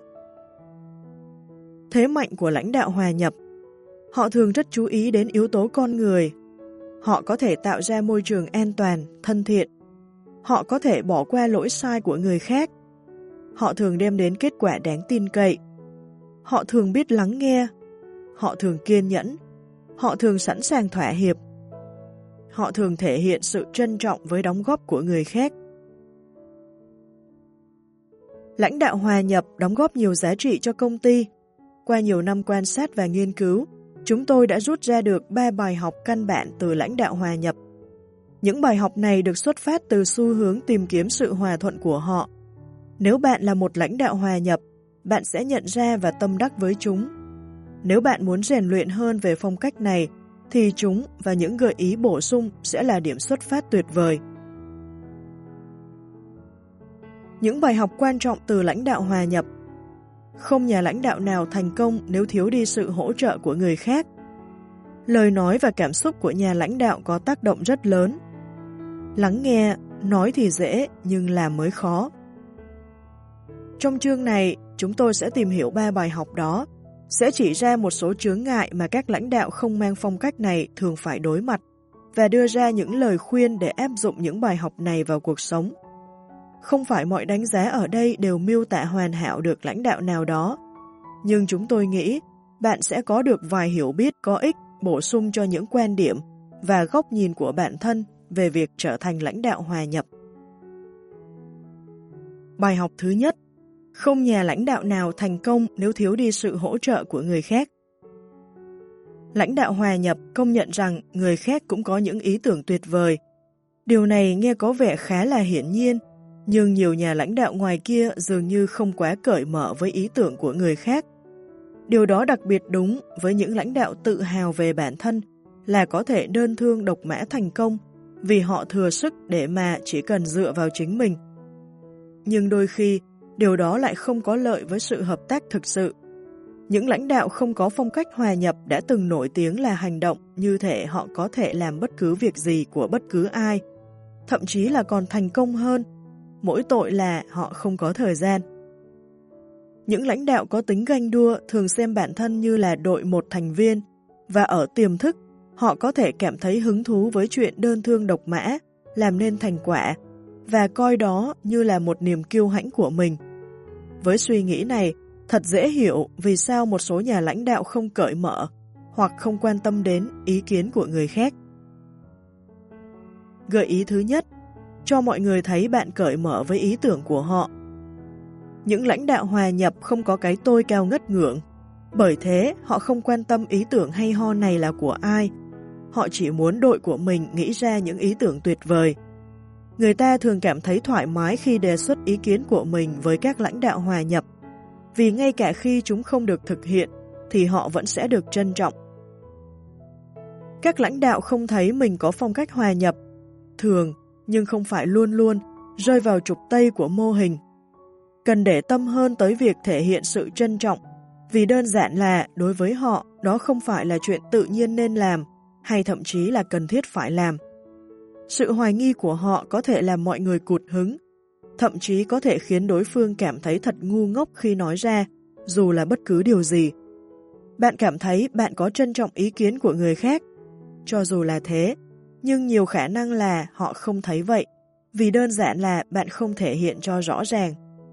Thế mạnh của lãnh đạo hòa nhập. Họ thường rất chú ý đến yếu tố con người. Họ có thể tạo ra môi trường an toàn, thân thiện. Họ có thể bỏ qua lỗi sai của người khác. Họ thường đem đến kết quả đáng tin cậy. Họ thường biết lắng nghe. Họ thường kiên nhẫn. Họ thường sẵn sàng thỏa hiệp. Họ thường thể hiện sự trân trọng với đóng góp của người khác. Lãnh đạo hòa nhập đóng góp nhiều giá trị cho công ty. Qua nhiều năm quan sát và nghiên cứu, chúng tôi đã rút ra được ba bài học căn bản từ lãnh đạo hòa nhập. Những bài học này được xuất phát từ xu hướng tìm kiếm sự hòa thuận của họ. Nếu bạn là một lãnh đạo hòa nhập, bạn sẽ nhận ra và tâm đắc với chúng. Nếu bạn muốn rèn luyện hơn về phong cách này, thì chúng và những gợi ý bổ sung sẽ là điểm xuất phát tuyệt vời. Những bài học quan trọng từ lãnh đạo hòa nhập. Không nhà lãnh đạo nào thành công nếu thiếu đi sự hỗ trợ của người khác. Lời nói và cảm xúc của nhà lãnh đạo có tác động rất lớn. Lắng nghe, nói thì dễ nhưng làm mới khó. Trong chương này, chúng tôi sẽ tìm hiểu ba bài học đó, sẽ chỉ ra một số chướng ngại mà các lãnh đạo không mang phong cách này thường phải đối mặt và đưa ra những lời khuyên để áp dụng những bài học này vào cuộc sống. Không phải mọi đánh giá ở đây đều miêu tả hoàn hảo được lãnh đạo nào đó, nhưng chúng tôi nghĩ bạn sẽ có được vài hiểu biết có ích bổ sung cho những quan điểm và góc nhìn của bản thân về việc trở thành lãnh đạo hòa nhập. Bài học thứ nhất, không nhà lãnh đạo nào thành công nếu thiếu đi sự hỗ trợ của người khác. Lãnh đạo hòa nhập công nhận rằng người khác cũng có những ý tưởng tuyệt vời. Điều này nghe có vẻ khá là hiển nhiên, nhưng nhiều nhà lãnh đạo ngoài kia dường như không quá cởi mở với ý tưởng của người khác. Điều đó đặc biệt đúng với những lãnh đạo tự hào về bản thân là có thể đơn thương độc mã thành công vì họ thừa sức để mà chỉ cần dựa vào chính mình. Nhưng đôi khi, điều đó lại không có lợi với sự hợp tác thực sự. Những lãnh đạo không có phong cách hòa nhập đã từng nổi tiếng là hành động như thể họ có thể làm bất cứ việc gì của bất cứ ai, thậm chí là còn thành công hơn. Mỗi tội là họ không có thời gian. Những lãnh đạo có tính ganh đua thường xem bản thân như là đội một thành viên, và ở tiềm thức, họ có thể cảm thấy hứng thú với chuyện đơn thương độc mã, làm nên thành quả, và coi đó như là một niềm kiêu hãnh của mình. Với suy nghĩ này, thật dễ hiểu vì sao một số nhà lãnh đạo không cởi mở hoặc không quan tâm đến ý kiến của người khác. Gợi ý thứ nhất, cho mọi người thấy bạn cởi mở với ý tưởng của họ. Những lãnh đạo hòa nhập không có cái tôi cao ngất ngưỡng, bởi thế họ không quan tâm ý tưởng hay ho này là của ai. Họ chỉ muốn đội của mình nghĩ ra những ý tưởng tuyệt vời. Người ta thường cảm thấy thoải mái khi đề xuất ý kiến của mình với các lãnh đạo hòa nhập, vì ngay cả khi chúng không được thực hiện, thì họ vẫn sẽ được trân trọng. Các lãnh đạo không thấy mình có phong cách hòa nhập, thường, nhưng không phải luôn luôn, rơi vào trục tây của mô hình. Cần để tâm hơn tới việc thể hiện sự trân trọng, vì đơn giản là đối với họ, đó không phải là chuyện tự nhiên nên làm, hay thậm chí là cần thiết phải làm. Sự hoài nghi của họ có thể làm mọi người cụt hứng, thậm chí có thể khiến đối phương cảm thấy thật ngu ngốc khi nói ra, dù là bất cứ điều gì. Bạn cảm thấy bạn có trân trọng ý kiến của người khác, cho dù là thế, nhưng nhiều khả năng là họ không thấy vậy, vì đơn giản là bạn không thể hiện cho rõ ràng.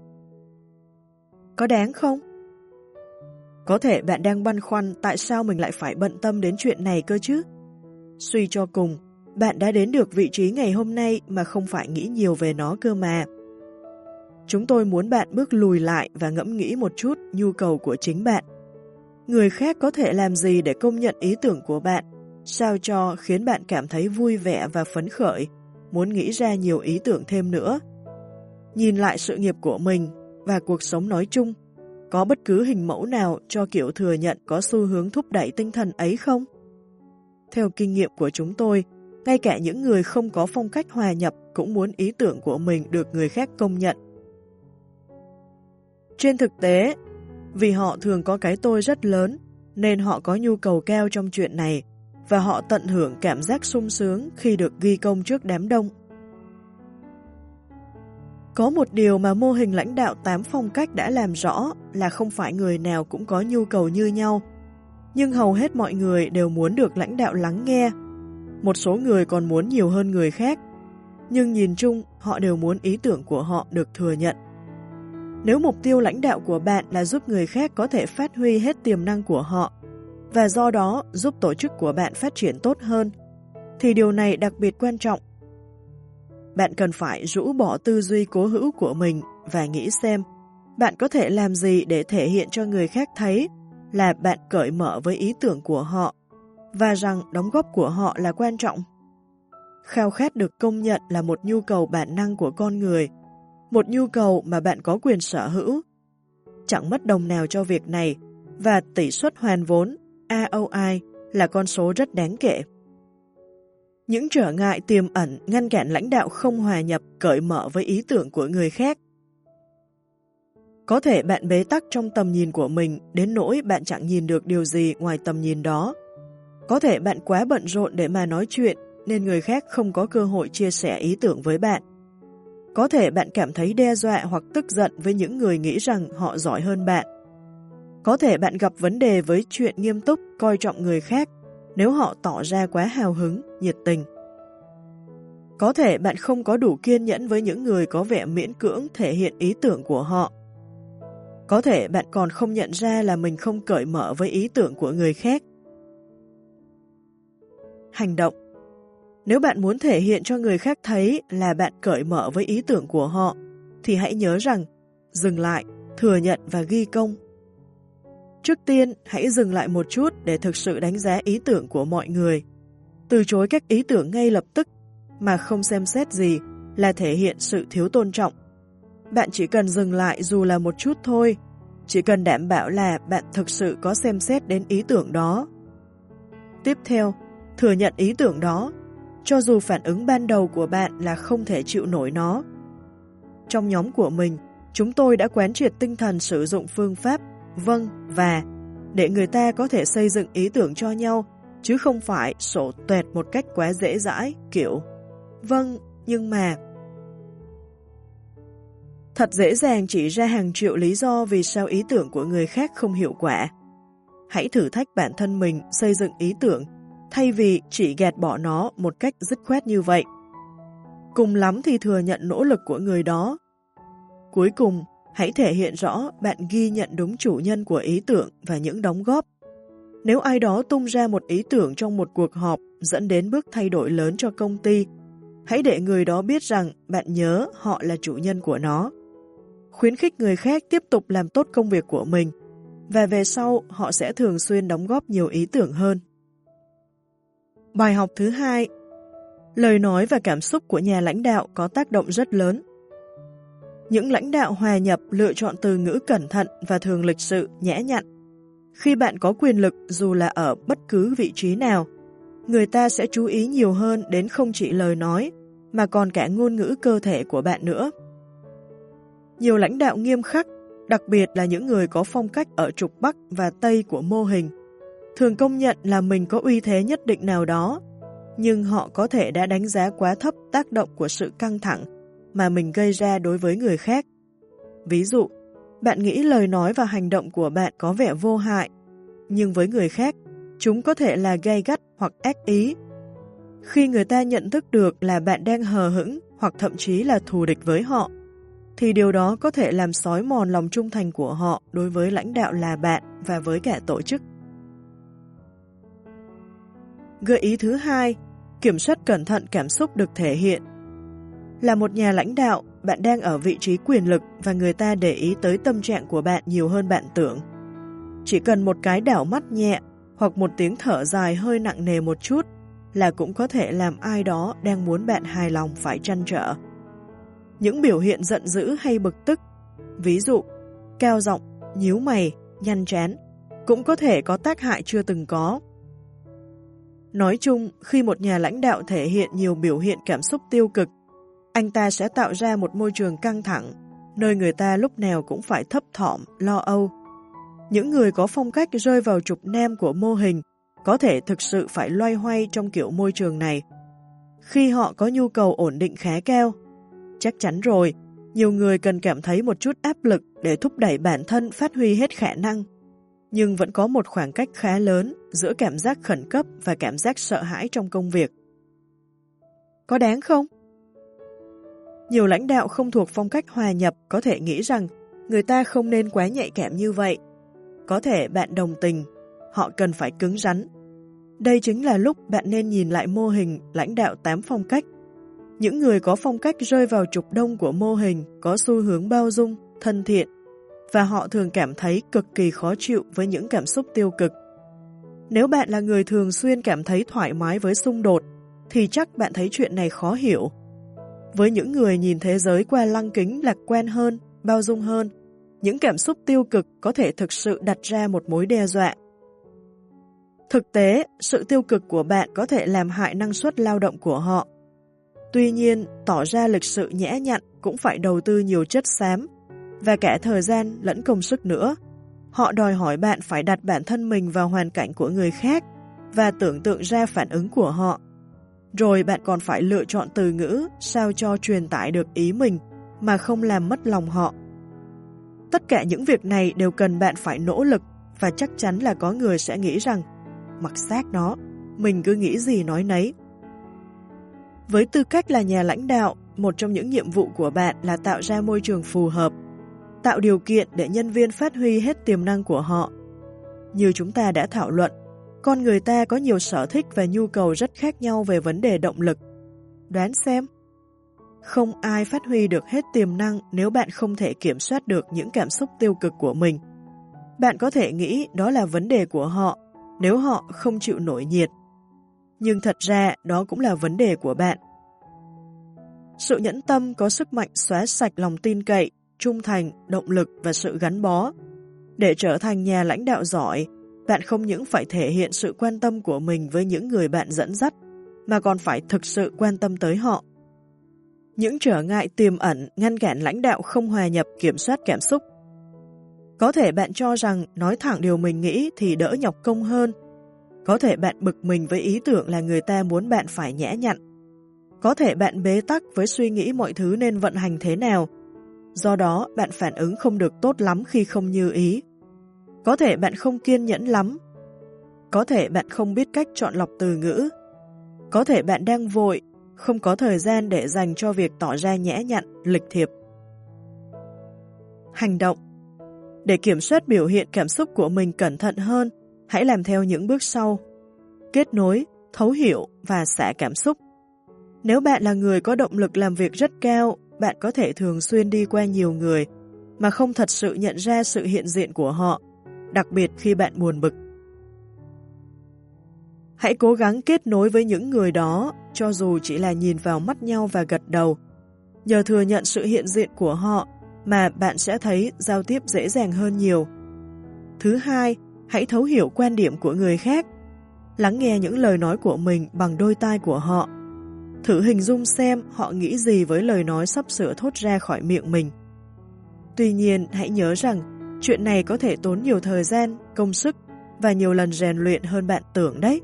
Có đáng không? Có thể bạn đang băn khoăn tại sao mình lại phải bận tâm đến chuyện này cơ chứ? Suy cho cùng, bạn đã đến được vị trí ngày hôm nay mà không phải nghĩ nhiều về nó cơ mà. Chúng tôi muốn bạn bước lùi lại và ngẫm nghĩ một chút nhu cầu của chính bạn. Người khác có thể làm gì để công nhận ý tưởng của bạn, sao cho khiến bạn cảm thấy vui vẻ và phấn khởi, muốn nghĩ ra nhiều ý tưởng thêm nữa. Nhìn lại sự nghiệp của mình và cuộc sống nói chung, có bất cứ hình mẫu nào cho kiểu thừa nhận có xu hướng thúc đẩy tinh thần ấy không? Theo kinh nghiệm của chúng tôi, ngay cả những người không có phong cách hòa nhập cũng muốn ý tưởng của mình được người khác công nhận. Trên thực tế, vì họ thường có cái tôi rất lớn, nên họ có nhu cầu cao trong chuyện này, và họ tận hưởng cảm giác sung sướng khi được ghi công trước đám đông. Có một điều mà mô hình lãnh đạo tám phong cách đã làm rõ là không phải người nào cũng có nhu cầu như nhau, nhưng hầu hết mọi người đều muốn được lãnh đạo lắng nghe. Một số người còn muốn nhiều hơn người khác, nhưng nhìn chung họ đều muốn ý tưởng của họ được thừa nhận. Nếu mục tiêu lãnh đạo của bạn là giúp người khác có thể phát huy hết tiềm năng của họ, và do đó giúp tổ chức của bạn phát triển tốt hơn, thì điều này đặc biệt quan trọng. Bạn cần phải rũ bỏ tư duy cố hữu của mình và nghĩ xem bạn có thể làm gì để thể hiện cho người khác thấy là bạn cởi mở với ý tưởng của họ và rằng đóng góp của họ là quan trọng. Khao khát được công nhận là một nhu cầu bản năng của con người, một nhu cầu mà bạn có quyền sở hữu. Chẳng mất đồng nào cho việc này, và tỷ suất hoàn vốn a o i là con số rất đáng kể. Những trở ngại tiềm ẩn ngăn cản lãnh đạo không hòa nhập cởi mở với ý tưởng của người khác. Có thể bạn bế tắc trong tầm nhìn của mình đến nỗi bạn chẳng nhìn được điều gì ngoài tầm nhìn đó. Có thể bạn quá bận rộn để mà nói chuyện nên người khác không có cơ hội chia sẻ ý tưởng với bạn. Có thể bạn cảm thấy đe dọa hoặc tức giận với những người nghĩ rằng họ giỏi hơn bạn. Có thể bạn gặp vấn đề với chuyện nghiêm túc, coi trọng người khác nếu họ tỏ ra quá hào hứng, nhiệt tình. Có thể bạn không có đủ kiên nhẫn với những người có vẻ miễn cưỡng thể hiện ý tưởng của họ. Có thể bạn còn không nhận ra là mình không cởi mở với ý tưởng của người khác. Hành động. Nếu bạn muốn thể hiện cho người khác thấy là bạn cởi mở với ý tưởng của họ, thì hãy nhớ rằng dừng lại, thừa nhận và ghi công. Trước tiên, hãy dừng lại một chút để thực sự đánh giá ý tưởng của mọi người. Từ chối các ý tưởng ngay lập tức mà không xem xét gì là thể hiện sự thiếu tôn trọng. Bạn chỉ cần dừng lại dù là một chút thôi, chỉ cần đảm bảo là bạn thực sự có xem xét đến ý tưởng đó. Tiếp theo, thừa nhận ý tưởng đó, cho dù phản ứng ban đầu của bạn là không thể chịu nổi nó. Trong nhóm của mình, chúng tôi đã quán triệt tinh thần sử dụng phương pháp vâng và để người ta có thể xây dựng ý tưởng cho nhau, chứ không phải sổ tuẹt một cách quá dễ dãi, kiểu vâng, nhưng mà. Thật dễ dàng chỉ ra hàng triệu lý do vì sao ý tưởng của người khác không hiệu quả. Hãy thử thách bản thân mình xây dựng ý tưởng, thay vì chỉ gạt bỏ nó một cách dứt khoát như vậy. Cùng lắm thì thừa nhận nỗ lực của người đó. Cuối cùng, hãy thể hiện rõ bạn ghi nhận đúng chủ nhân của ý tưởng và những đóng góp. Nếu ai đó tung ra một ý tưởng trong một cuộc họp dẫn đến bước thay đổi lớn cho công ty, hãy để người đó biết rằng bạn nhớ họ là chủ nhân của nó. Khuyến khích người khác tiếp tục làm tốt công việc của mình, và về sau họ sẽ thường xuyên đóng góp nhiều ý tưởng hơn. Bài học thứ hai, lời nói và cảm xúc của nhà lãnh đạo có tác động rất lớn. Những lãnh đạo hòa nhập lựa chọn từ ngữ cẩn thận và thường lịch sự, nhã nhặn. Khi bạn có quyền lực dù là ở bất cứ vị trí nào, người ta sẽ chú ý nhiều hơn đến không chỉ lời nói, mà còn cả ngôn ngữ cơ thể của bạn nữa. Nhiều lãnh đạo nghiêm khắc, đặc biệt là những người có phong cách ở trục Bắc và Tây của mô hình, thường công nhận là mình có uy thế nhất định nào đó, nhưng họ có thể đã đánh giá quá thấp tác động của sự căng thẳng mà mình gây ra đối với người khác. Ví dụ, bạn nghĩ lời nói và hành động của bạn có vẻ vô hại, nhưng với người khác, chúng có thể là gay gắt hoặc ác ý. Khi người ta nhận thức được là bạn đang hờ hững hoặc thậm chí là thù địch với họ, thì điều đó có thể làm xói mòn lòng trung thành của họ đối với lãnh đạo là bạn và với cả tổ chức. Gợi ý thứ hai, kiểm soát cẩn thận cảm xúc được thể hiện. Là một nhà lãnh đạo, bạn đang ở vị trí quyền lực và người ta để ý tới tâm trạng của bạn nhiều hơn bạn tưởng. Chỉ cần một cái đảo mắt nhẹ hoặc một tiếng thở dài hơi nặng nề một chút là cũng có thể làm ai đó đang muốn bạn hài lòng phải trăn trở. Những biểu hiện giận dữ hay bực tức, ví dụ cao giọng, nhíu mày, nhăn trán, cũng có thể có tác hại chưa từng có. Nói chung, khi một nhà lãnh đạo thể hiện nhiều biểu hiện cảm xúc tiêu cực, anh ta sẽ tạo ra một môi trường căng thẳng, nơi người ta lúc nào cũng phải thấp thỏm, lo âu. Những người có phong cách rơi vào trục nam của mô hình có thể thực sự phải loay hoay trong kiểu môi trường này. Khi họ có nhu cầu ổn định khá cao, chắc chắn rồi, nhiều người cần cảm thấy một chút áp lực để thúc đẩy bản thân phát huy hết khả năng. Nhưng vẫn có một khoảng cách khá lớn giữa cảm giác khẩn cấp và cảm giác sợ hãi trong công việc. có đáng không? Nhiều lãnh đạo không thuộc phong cách hòa nhập có thể nghĩ rằng người ta không nên quá nhạy cảm như vậy. Có thể bạn đồng tình, họ cần phải cứng rắn. Đây chính là lúc bạn nên nhìn lại mô hình lãnh đạo tám phong cách. Những người có phong cách rơi vào trục đông của mô hình có xu hướng bao dung, thân thiện, và họ thường cảm thấy cực kỳ khó chịu với những cảm xúc tiêu cực. Nếu bạn là người thường xuyên cảm thấy thoải mái với xung đột, thì chắc bạn thấy chuyện này khó hiểu. Với những người nhìn thế giới qua lăng kính lạc quan hơn, bao dung hơn, những cảm xúc tiêu cực có thể thực sự đặt ra một mối đe dọa. Thực tế, sự tiêu cực của bạn có thể làm hại năng suất lao động của họ. Tuy nhiên, tỏ ra lịch sự nhã nhặn cũng phải đầu tư nhiều chất xám, và cả thời gian lẫn công sức nữa. Họ đòi hỏi bạn phải đặt bản thân mình vào hoàn cảnh của người khác và tưởng tượng ra phản ứng của họ. Rồi bạn còn phải lựa chọn từ ngữ sao cho truyền tải được ý mình mà không làm mất lòng họ. Tất cả những việc này đều cần bạn phải nỗ lực, và chắc chắn là có người sẽ nghĩ rằng mặc xác nó, mình cứ nghĩ gì nói nấy. Với tư cách là nhà lãnh đạo, một trong những nhiệm vụ của bạn là tạo ra môi trường phù hợp, tạo điều kiện để nhân viên phát huy hết tiềm năng của họ. Như chúng ta đã thảo luận, con người ta có nhiều sở thích và nhu cầu rất khác nhau về vấn đề động lực. Đoán xem, không ai phát huy được hết tiềm năng nếu bạn không thể kiểm soát được những cảm xúc tiêu cực của mình. Bạn có thể nghĩ đó là vấn đề của họ nếu họ không chịu nổi nhiệt. Nhưng thật ra đó cũng là vấn đề của bạn. Sự nhẫn tâm có sức mạnh xóa sạch lòng tin cậy, trung thành, động lực và sự gắn bó. Để trở thành nhà lãnh đạo giỏi, bạn không những phải thể hiện sự quan tâm của mình với những người bạn dẫn dắt, mà còn phải thực sự quan tâm tới họ. Những trở ngại tiềm ẩn ngăn cản lãnh đạo không hòa nhập kiểm soát cảm xúc. Có thể bạn cho rằng nói thẳng điều mình nghĩ thì đỡ nhọc công hơn. Có thể bạn bực mình với ý tưởng là người ta muốn bạn phải nhã nhặn. Có thể bạn bế tắc với suy nghĩ mọi thứ nên vận hành thế nào. Do đó, bạn phản ứng không được tốt lắm khi không như ý. Có thể bạn không kiên nhẫn lắm. Có thể bạn không biết cách chọn lọc từ ngữ. Có thể bạn đang vội, không có thời gian để dành cho việc tỏ ra nhã nhặn, lịch thiệp. Hành động. Để kiểm soát biểu hiện cảm xúc của mình cẩn thận hơn, hãy làm theo những bước sau. Kết nối, thấu hiểu và xả cảm xúc. Nếu bạn là người có động lực làm việc rất cao, bạn có thể thường xuyên đi qua nhiều người mà không thật sự nhận ra sự hiện diện của họ, đặc biệt khi bạn buồn bực. Hãy cố gắng kết nối với những người đó, cho dù chỉ là nhìn vào mắt nhau và gật đầu. Nhờ thừa nhận sự hiện diện của họ mà bạn sẽ thấy giao tiếp dễ dàng hơn nhiều. Thứ hai, hãy thấu hiểu quan điểm của người khác. Lắng nghe những lời nói của mình bằng đôi tai của họ. Thử hình dung xem họ nghĩ gì với lời nói sắp sửa thốt ra khỏi miệng mình. Tuy nhiên, hãy nhớ rằng chuyện này có thể tốn nhiều thời gian, công sức và nhiều lần rèn luyện hơn bạn tưởng đấy.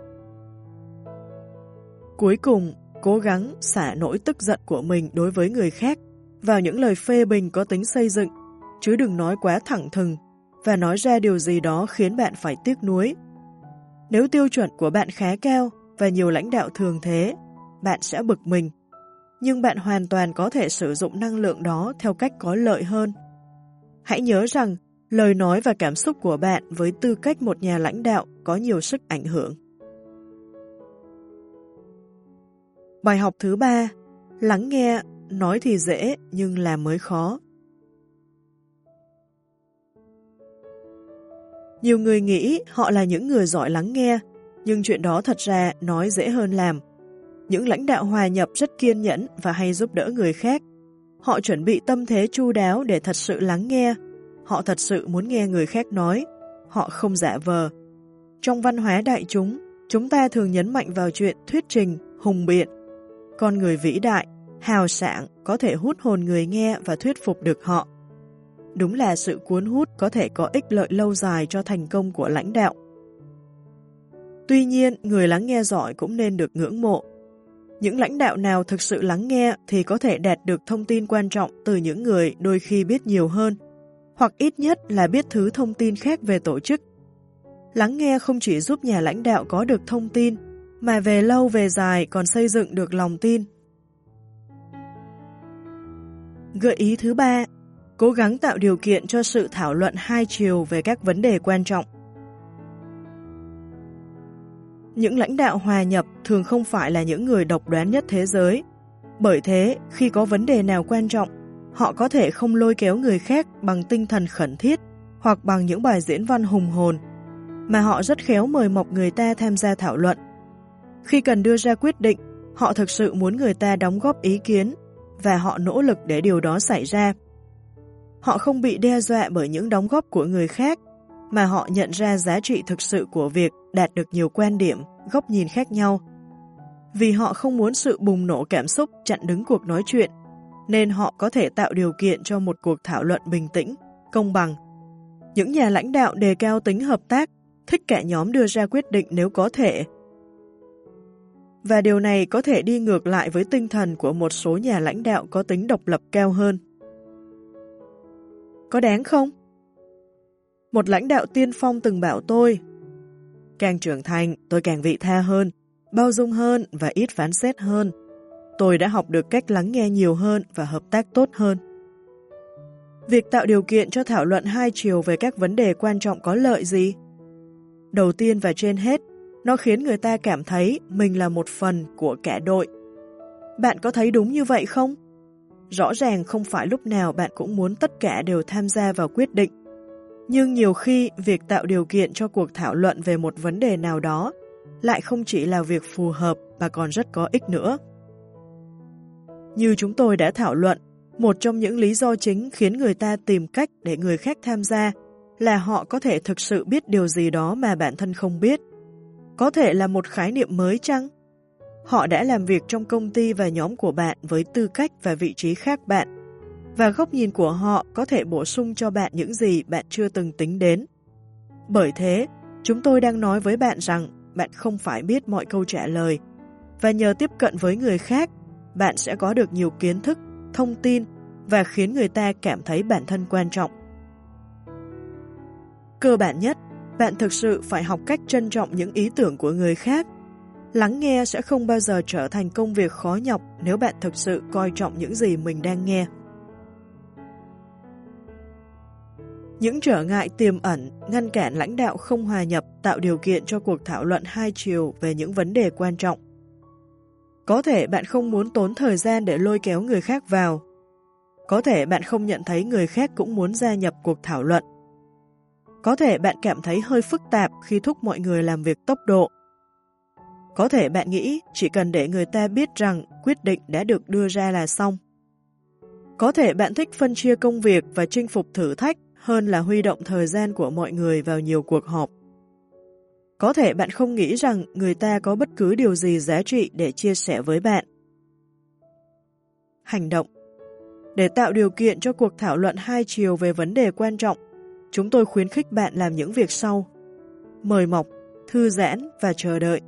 Cuối cùng, cố gắng xả nỗi tức giận của mình đối với người khác vào những lời phê bình có tính xây dựng, chứ đừng nói quá thẳng thừng và nói ra điều gì đó khiến bạn phải tiếc nuối. Nếu tiêu chuẩn của bạn khá cao và nhiều lãnh đạo thường thế, bạn sẽ bực mình, nhưng bạn hoàn toàn có thể sử dụng năng lượng đó theo cách có lợi hơn. Hãy nhớ rằng, lời nói và cảm xúc của bạn với tư cách một nhà lãnh đạo có nhiều sức ảnh hưởng. Bài học thứ ba, lắng nghe, nói thì dễ nhưng làm mới khó. Nhiều người nghĩ họ là những người giỏi lắng nghe, nhưng chuyện đó thật ra nói dễ hơn làm. Những lãnh đạo hòa nhập rất kiên nhẫn và hay giúp đỡ người khác. Họ chuẩn bị tâm thế chu đáo để thật sự lắng nghe. Họ thật sự muốn nghe người khác nói. Họ không giả vờ. Trong văn hóa đại chúng, chúng ta thường nhấn mạnh vào chuyện thuyết trình, hùng biện. Con người vĩ đại, hào sảng có thể hút hồn người nghe và thuyết phục được họ. Đúng là sự cuốn hút có thể có ích lợi lâu dài cho thành công của lãnh đạo. Tuy nhiên, người lắng nghe giỏi cũng nên được ngưỡng mộ. Những lãnh đạo nào thực sự lắng nghe thì có thể đạt được thông tin quan trọng từ những người đôi khi biết nhiều hơn, hoặc ít nhất là biết thứ thông tin khác về tổ chức. Lắng nghe không chỉ giúp nhà lãnh đạo có được thông tin, mà về lâu về dài còn xây dựng được lòng tin. Gợi ý thứ ba, cố gắng tạo điều kiện cho sự thảo luận hai chiều về các vấn đề quan trọng. Những lãnh đạo hòa nhập thường không phải là những người độc đoán nhất thế giới. Bởi thế, khi có vấn đề nào quan trọng, họ có thể không lôi kéo người khác bằng tinh thần khẩn thiết hoặc bằng những bài diễn văn hùng hồn, mà họ rất khéo mời mọc người ta tham gia thảo luận. Khi cần đưa ra quyết định, họ thực sự muốn người ta đóng góp ý kiến và họ nỗ lực để điều đó xảy ra. Họ không bị đe dọa bởi những đóng góp của người khác, mà họ nhận ra giá trị thực sự của việc đạt được nhiều quan điểm, góc nhìn khác nhau. Vì họ không muốn sự bùng nổ cảm xúc chặn đứng cuộc nói chuyện, nên họ có thể tạo điều kiện cho một cuộc thảo luận bình tĩnh, công bằng. Những nhà lãnh đạo đề cao tính hợp tác, thích cả nhóm đưa ra quyết định nếu có thể. Và điều này có thể đi ngược lại với tinh thần của một số nhà lãnh đạo có tính độc lập cao hơn. Có đáng không? Một lãnh đạo tiên phong từng bảo tôi, càng trưởng thành tôi càng vị tha hơn, bao dung hơn và ít phán xét hơn. Tôi đã học được cách lắng nghe nhiều hơn và hợp tác tốt hơn. Việc tạo điều kiện cho thảo luận hai chiều về các vấn đề quan trọng có lợi gì? Đầu tiên và trên hết, nó khiến người ta cảm thấy mình là một phần của cả đội. Bạn có thấy đúng như vậy không? Rõ ràng không phải lúc nào bạn cũng muốn tất cả đều tham gia vào quyết định. Nhưng nhiều khi, việc tạo điều kiện cho cuộc thảo luận về một vấn đề nào đó lại không chỉ là việc phù hợp mà còn rất có ích nữa. Như chúng tôi đã thảo luận, một trong những lý do chính khiến người ta tìm cách để người khác tham gia là họ có thể thực sự biết điều gì đó mà bản thân không biết. Có thể là một khái niệm mới chăng? Họ đã làm việc trong công ty và nhóm của bạn với tư cách và vị trí khác bạn, và góc nhìn của họ có thể bổ sung cho bạn những gì bạn chưa từng tính đến. Bởi thế, chúng tôi đang nói với bạn rằng bạn không phải biết mọi câu trả lời, và nhờ tiếp cận với người khác, bạn sẽ có được nhiều kiến thức, thông tin và khiến người ta cảm thấy bản thân quan trọng. Cơ bản nhất, bạn thực sự phải học cách trân trọng những ý tưởng của người khác. Lắng nghe sẽ không bao giờ trở thành công việc khó nhọc nếu bạn thực sự coi trọng những gì mình đang nghe. Những trở ngại tiềm ẩn, ngăn cản lãnh đạo không hòa nhập tạo điều kiện cho cuộc thảo luận hai chiều về những vấn đề quan trọng. Có thể bạn không muốn tốn thời gian để lôi kéo người khác vào. Có thể bạn không nhận thấy người khác cũng muốn gia nhập cuộc thảo luận. Có thể bạn cảm thấy hơi phức tạp khi thúc mọi người làm việc tốc độ. Có thể bạn nghĩ chỉ cần để người ta biết rằng quyết định đã được đưa ra là xong. Có thể bạn thích phân chia công việc và chinh phục thử thách hơn là huy động thời gian của mọi người vào nhiều cuộc họp. Có thể bạn không nghĩ rằng người ta có bất cứ điều gì giá trị để chia sẻ với bạn. Hành động. Để tạo điều kiện cho cuộc thảo luận hai chiều về vấn đề quan trọng, chúng tôi khuyến khích bạn làm những việc sau: mời mọc, thư giãn và chờ đợi.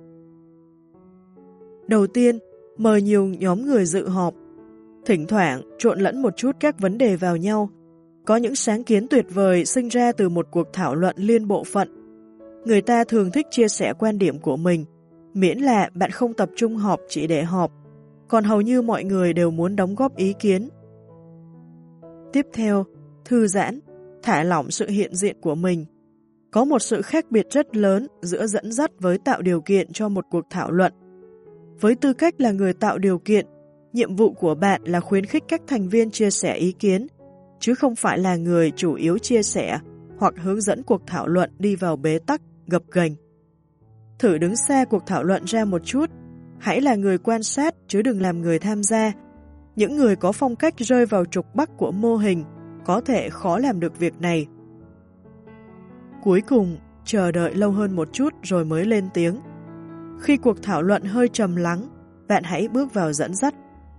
Đầu tiên, mời nhiều nhóm người dự họp. Thỉnh thoảng trộn lẫn một chút các vấn đề vào nhau. Có những sáng kiến tuyệt vời sinh ra từ một cuộc thảo luận liên bộ phận. Người ta thường thích chia sẻ quan điểm của mình, miễn là bạn không tập trung họp chỉ để họp, còn hầu như mọi người đều muốn đóng góp ý kiến. Tiếp theo, thư giãn, thả lỏng sự hiện diện của mình. Có một sự khác biệt rất lớn giữa dẫn dắt với tạo điều kiện cho một cuộc thảo luận. Với tư cách là người tạo điều kiện, nhiệm vụ của bạn là khuyến khích các thành viên chia sẻ ý kiến, chứ không phải là người chủ yếu chia sẻ hoặc hướng dẫn cuộc thảo luận đi vào bế tắc, gập ghềnh. Thử đứng xa cuộc thảo luận ra một chút, hãy là người quan sát chứ đừng làm người tham gia. Những người có phong cách rơi vào trục bắc của mô hình có thể khó làm được việc này. Cuối cùng, chờ đợi lâu hơn một chút rồi mới lên tiếng. Khi cuộc thảo luận hơi trầm lắng, bạn hãy bước vào dẫn dắt.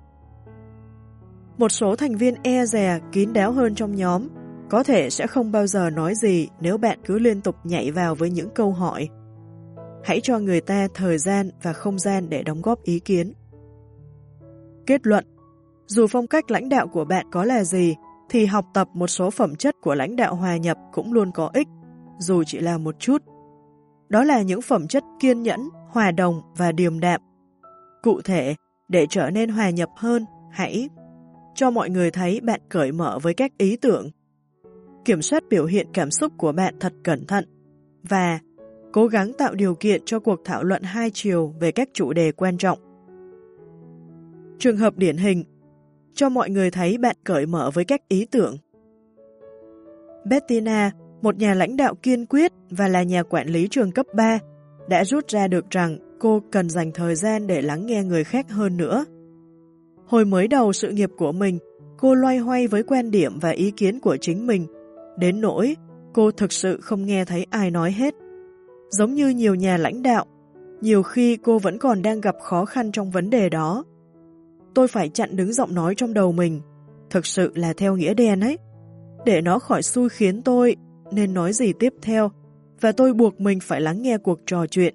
Một số thành viên e dè, kín đáo hơn trong nhóm, có thể sẽ không bao giờ nói gì nếu bạn cứ liên tục nhảy vào với những câu hỏi. Hãy cho người ta thời gian và không gian để đóng góp ý kiến. Kết luận, dù phong cách lãnh đạo của bạn có là gì, thì học tập một số phẩm chất của lãnh đạo hòa nhập cũng luôn có ích, dù chỉ là một chút. Đó là những phẩm chất kiên nhẫn, hòa đồng và điềm đạm. Cụ thể, để trở nên hòa nhập hơn, hãy cho mọi người thấy bạn cởi mở với các ý tưởng, kiểm soát biểu hiện cảm xúc của bạn thật cẩn thận và cố gắng tạo điều kiện cho cuộc thảo luận hai chiều về các chủ đề quan trọng. Trường hợp điển hình, cho mọi người thấy bạn cởi mở với các ý tưởng. Bettina, một nhà lãnh đạo kiên quyết và là nhà quản lý trường cấp ba, đã rút ra được rằng cô cần dành thời gian để lắng nghe người khác hơn nữa. Hồi mới đầu sự nghiệp của mình, cô loay hoay với quan điểm và ý kiến của chính mình, đến nỗi cô thực sự không nghe thấy ai nói hết. Giống như nhiều nhà lãnh đạo, nhiều khi cô vẫn còn đang gặp khó khăn trong vấn đề đó. Tôi phải chặn đứng giọng nói trong đầu mình, thực sự là theo nghĩa đen ấy, để nó khỏi xui khiến tôi nên nói gì tiếp theo, và tôi buộc mình phải lắng nghe cuộc trò chuyện.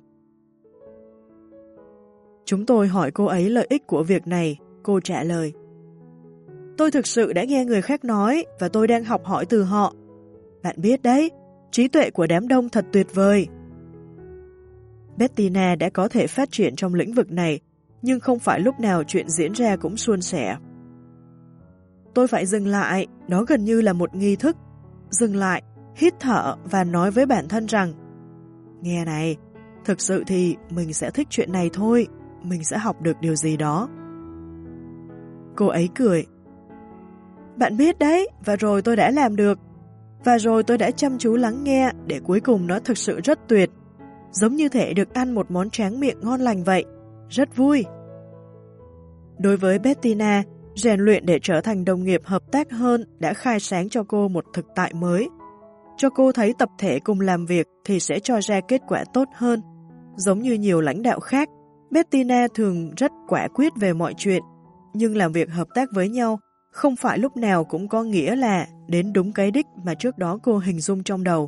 Chúng tôi hỏi cô ấy lợi ích của việc này, cô trả lời: Tôi thực sự đã nghe người khác nói và tôi đang học hỏi từ họ. Bạn biết đấy, trí tuệ của đám đông thật tuyệt vời. Bettina đã có thể phát triển trong lĩnh vực này, nhưng không phải lúc nào chuyện diễn ra cũng suôn sẻ. Tôi phải dừng lại, đó gần như là một nghi thức. Dừng lại, hít thở và nói với bản thân rằng: Nghe này, thực sự thì mình sẽ thích chuyện này thôi, mình sẽ học được điều gì đó. Cô ấy cười. Bạn biết đấy, và rồi tôi đã làm được. Và rồi tôi đã chăm chú lắng nghe để cuối cùng nó thực sự rất tuyệt. Giống như thể được ăn một món tráng miệng ngon lành vậy. Rất vui. Đối với Bettina, rèn luyện để trở thành đồng nghiệp hợp tác hơn đã khai sáng cho cô một thực tại mới. Cho cô thấy tập thể cùng làm việc thì sẽ cho ra kết quả tốt hơn. Giống như nhiều lãnh đạo khác, Bettina thường rất quả quyết về mọi chuyện, nhưng làm việc hợp tác với nhau không phải lúc nào cũng có nghĩa là đến đúng cái đích mà trước đó cô hình dung trong đầu.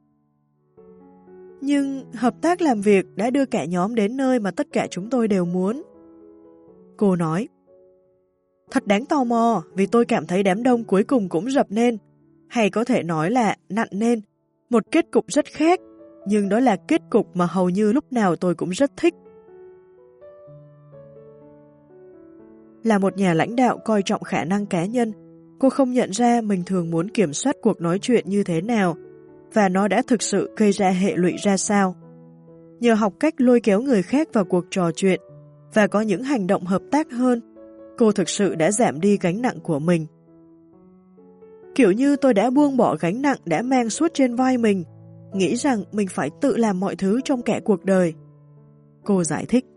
Nhưng hợp tác làm việc đã đưa cả nhóm đến nơi mà tất cả chúng tôi đều muốn. Cô nói, thật đáng tò mò vì tôi cảm thấy đám đông cuối cùng cũng rập nên, hay có thể nói là nặn nên, một kết cục rất khác, nhưng đó là kết cục mà hầu như lúc nào tôi cũng rất thích. Là một nhà lãnh đạo coi trọng khả năng cá nhân, cô không nhận ra mình thường muốn kiểm soát cuộc nói chuyện như thế nào, và nó đã thực sự gây ra hệ lụy ra sao. Nhờ học cách lôi kéo người khác vào cuộc trò chuyện, và có những hành động hợp tác hơn, cô thực sự đã giảm đi gánh nặng của mình. Kiểu như tôi đã buông bỏ gánh nặng đã mang suốt trên vai mình, nghĩ rằng mình phải tự làm mọi thứ trong cả cuộc đời. Cô giải thích.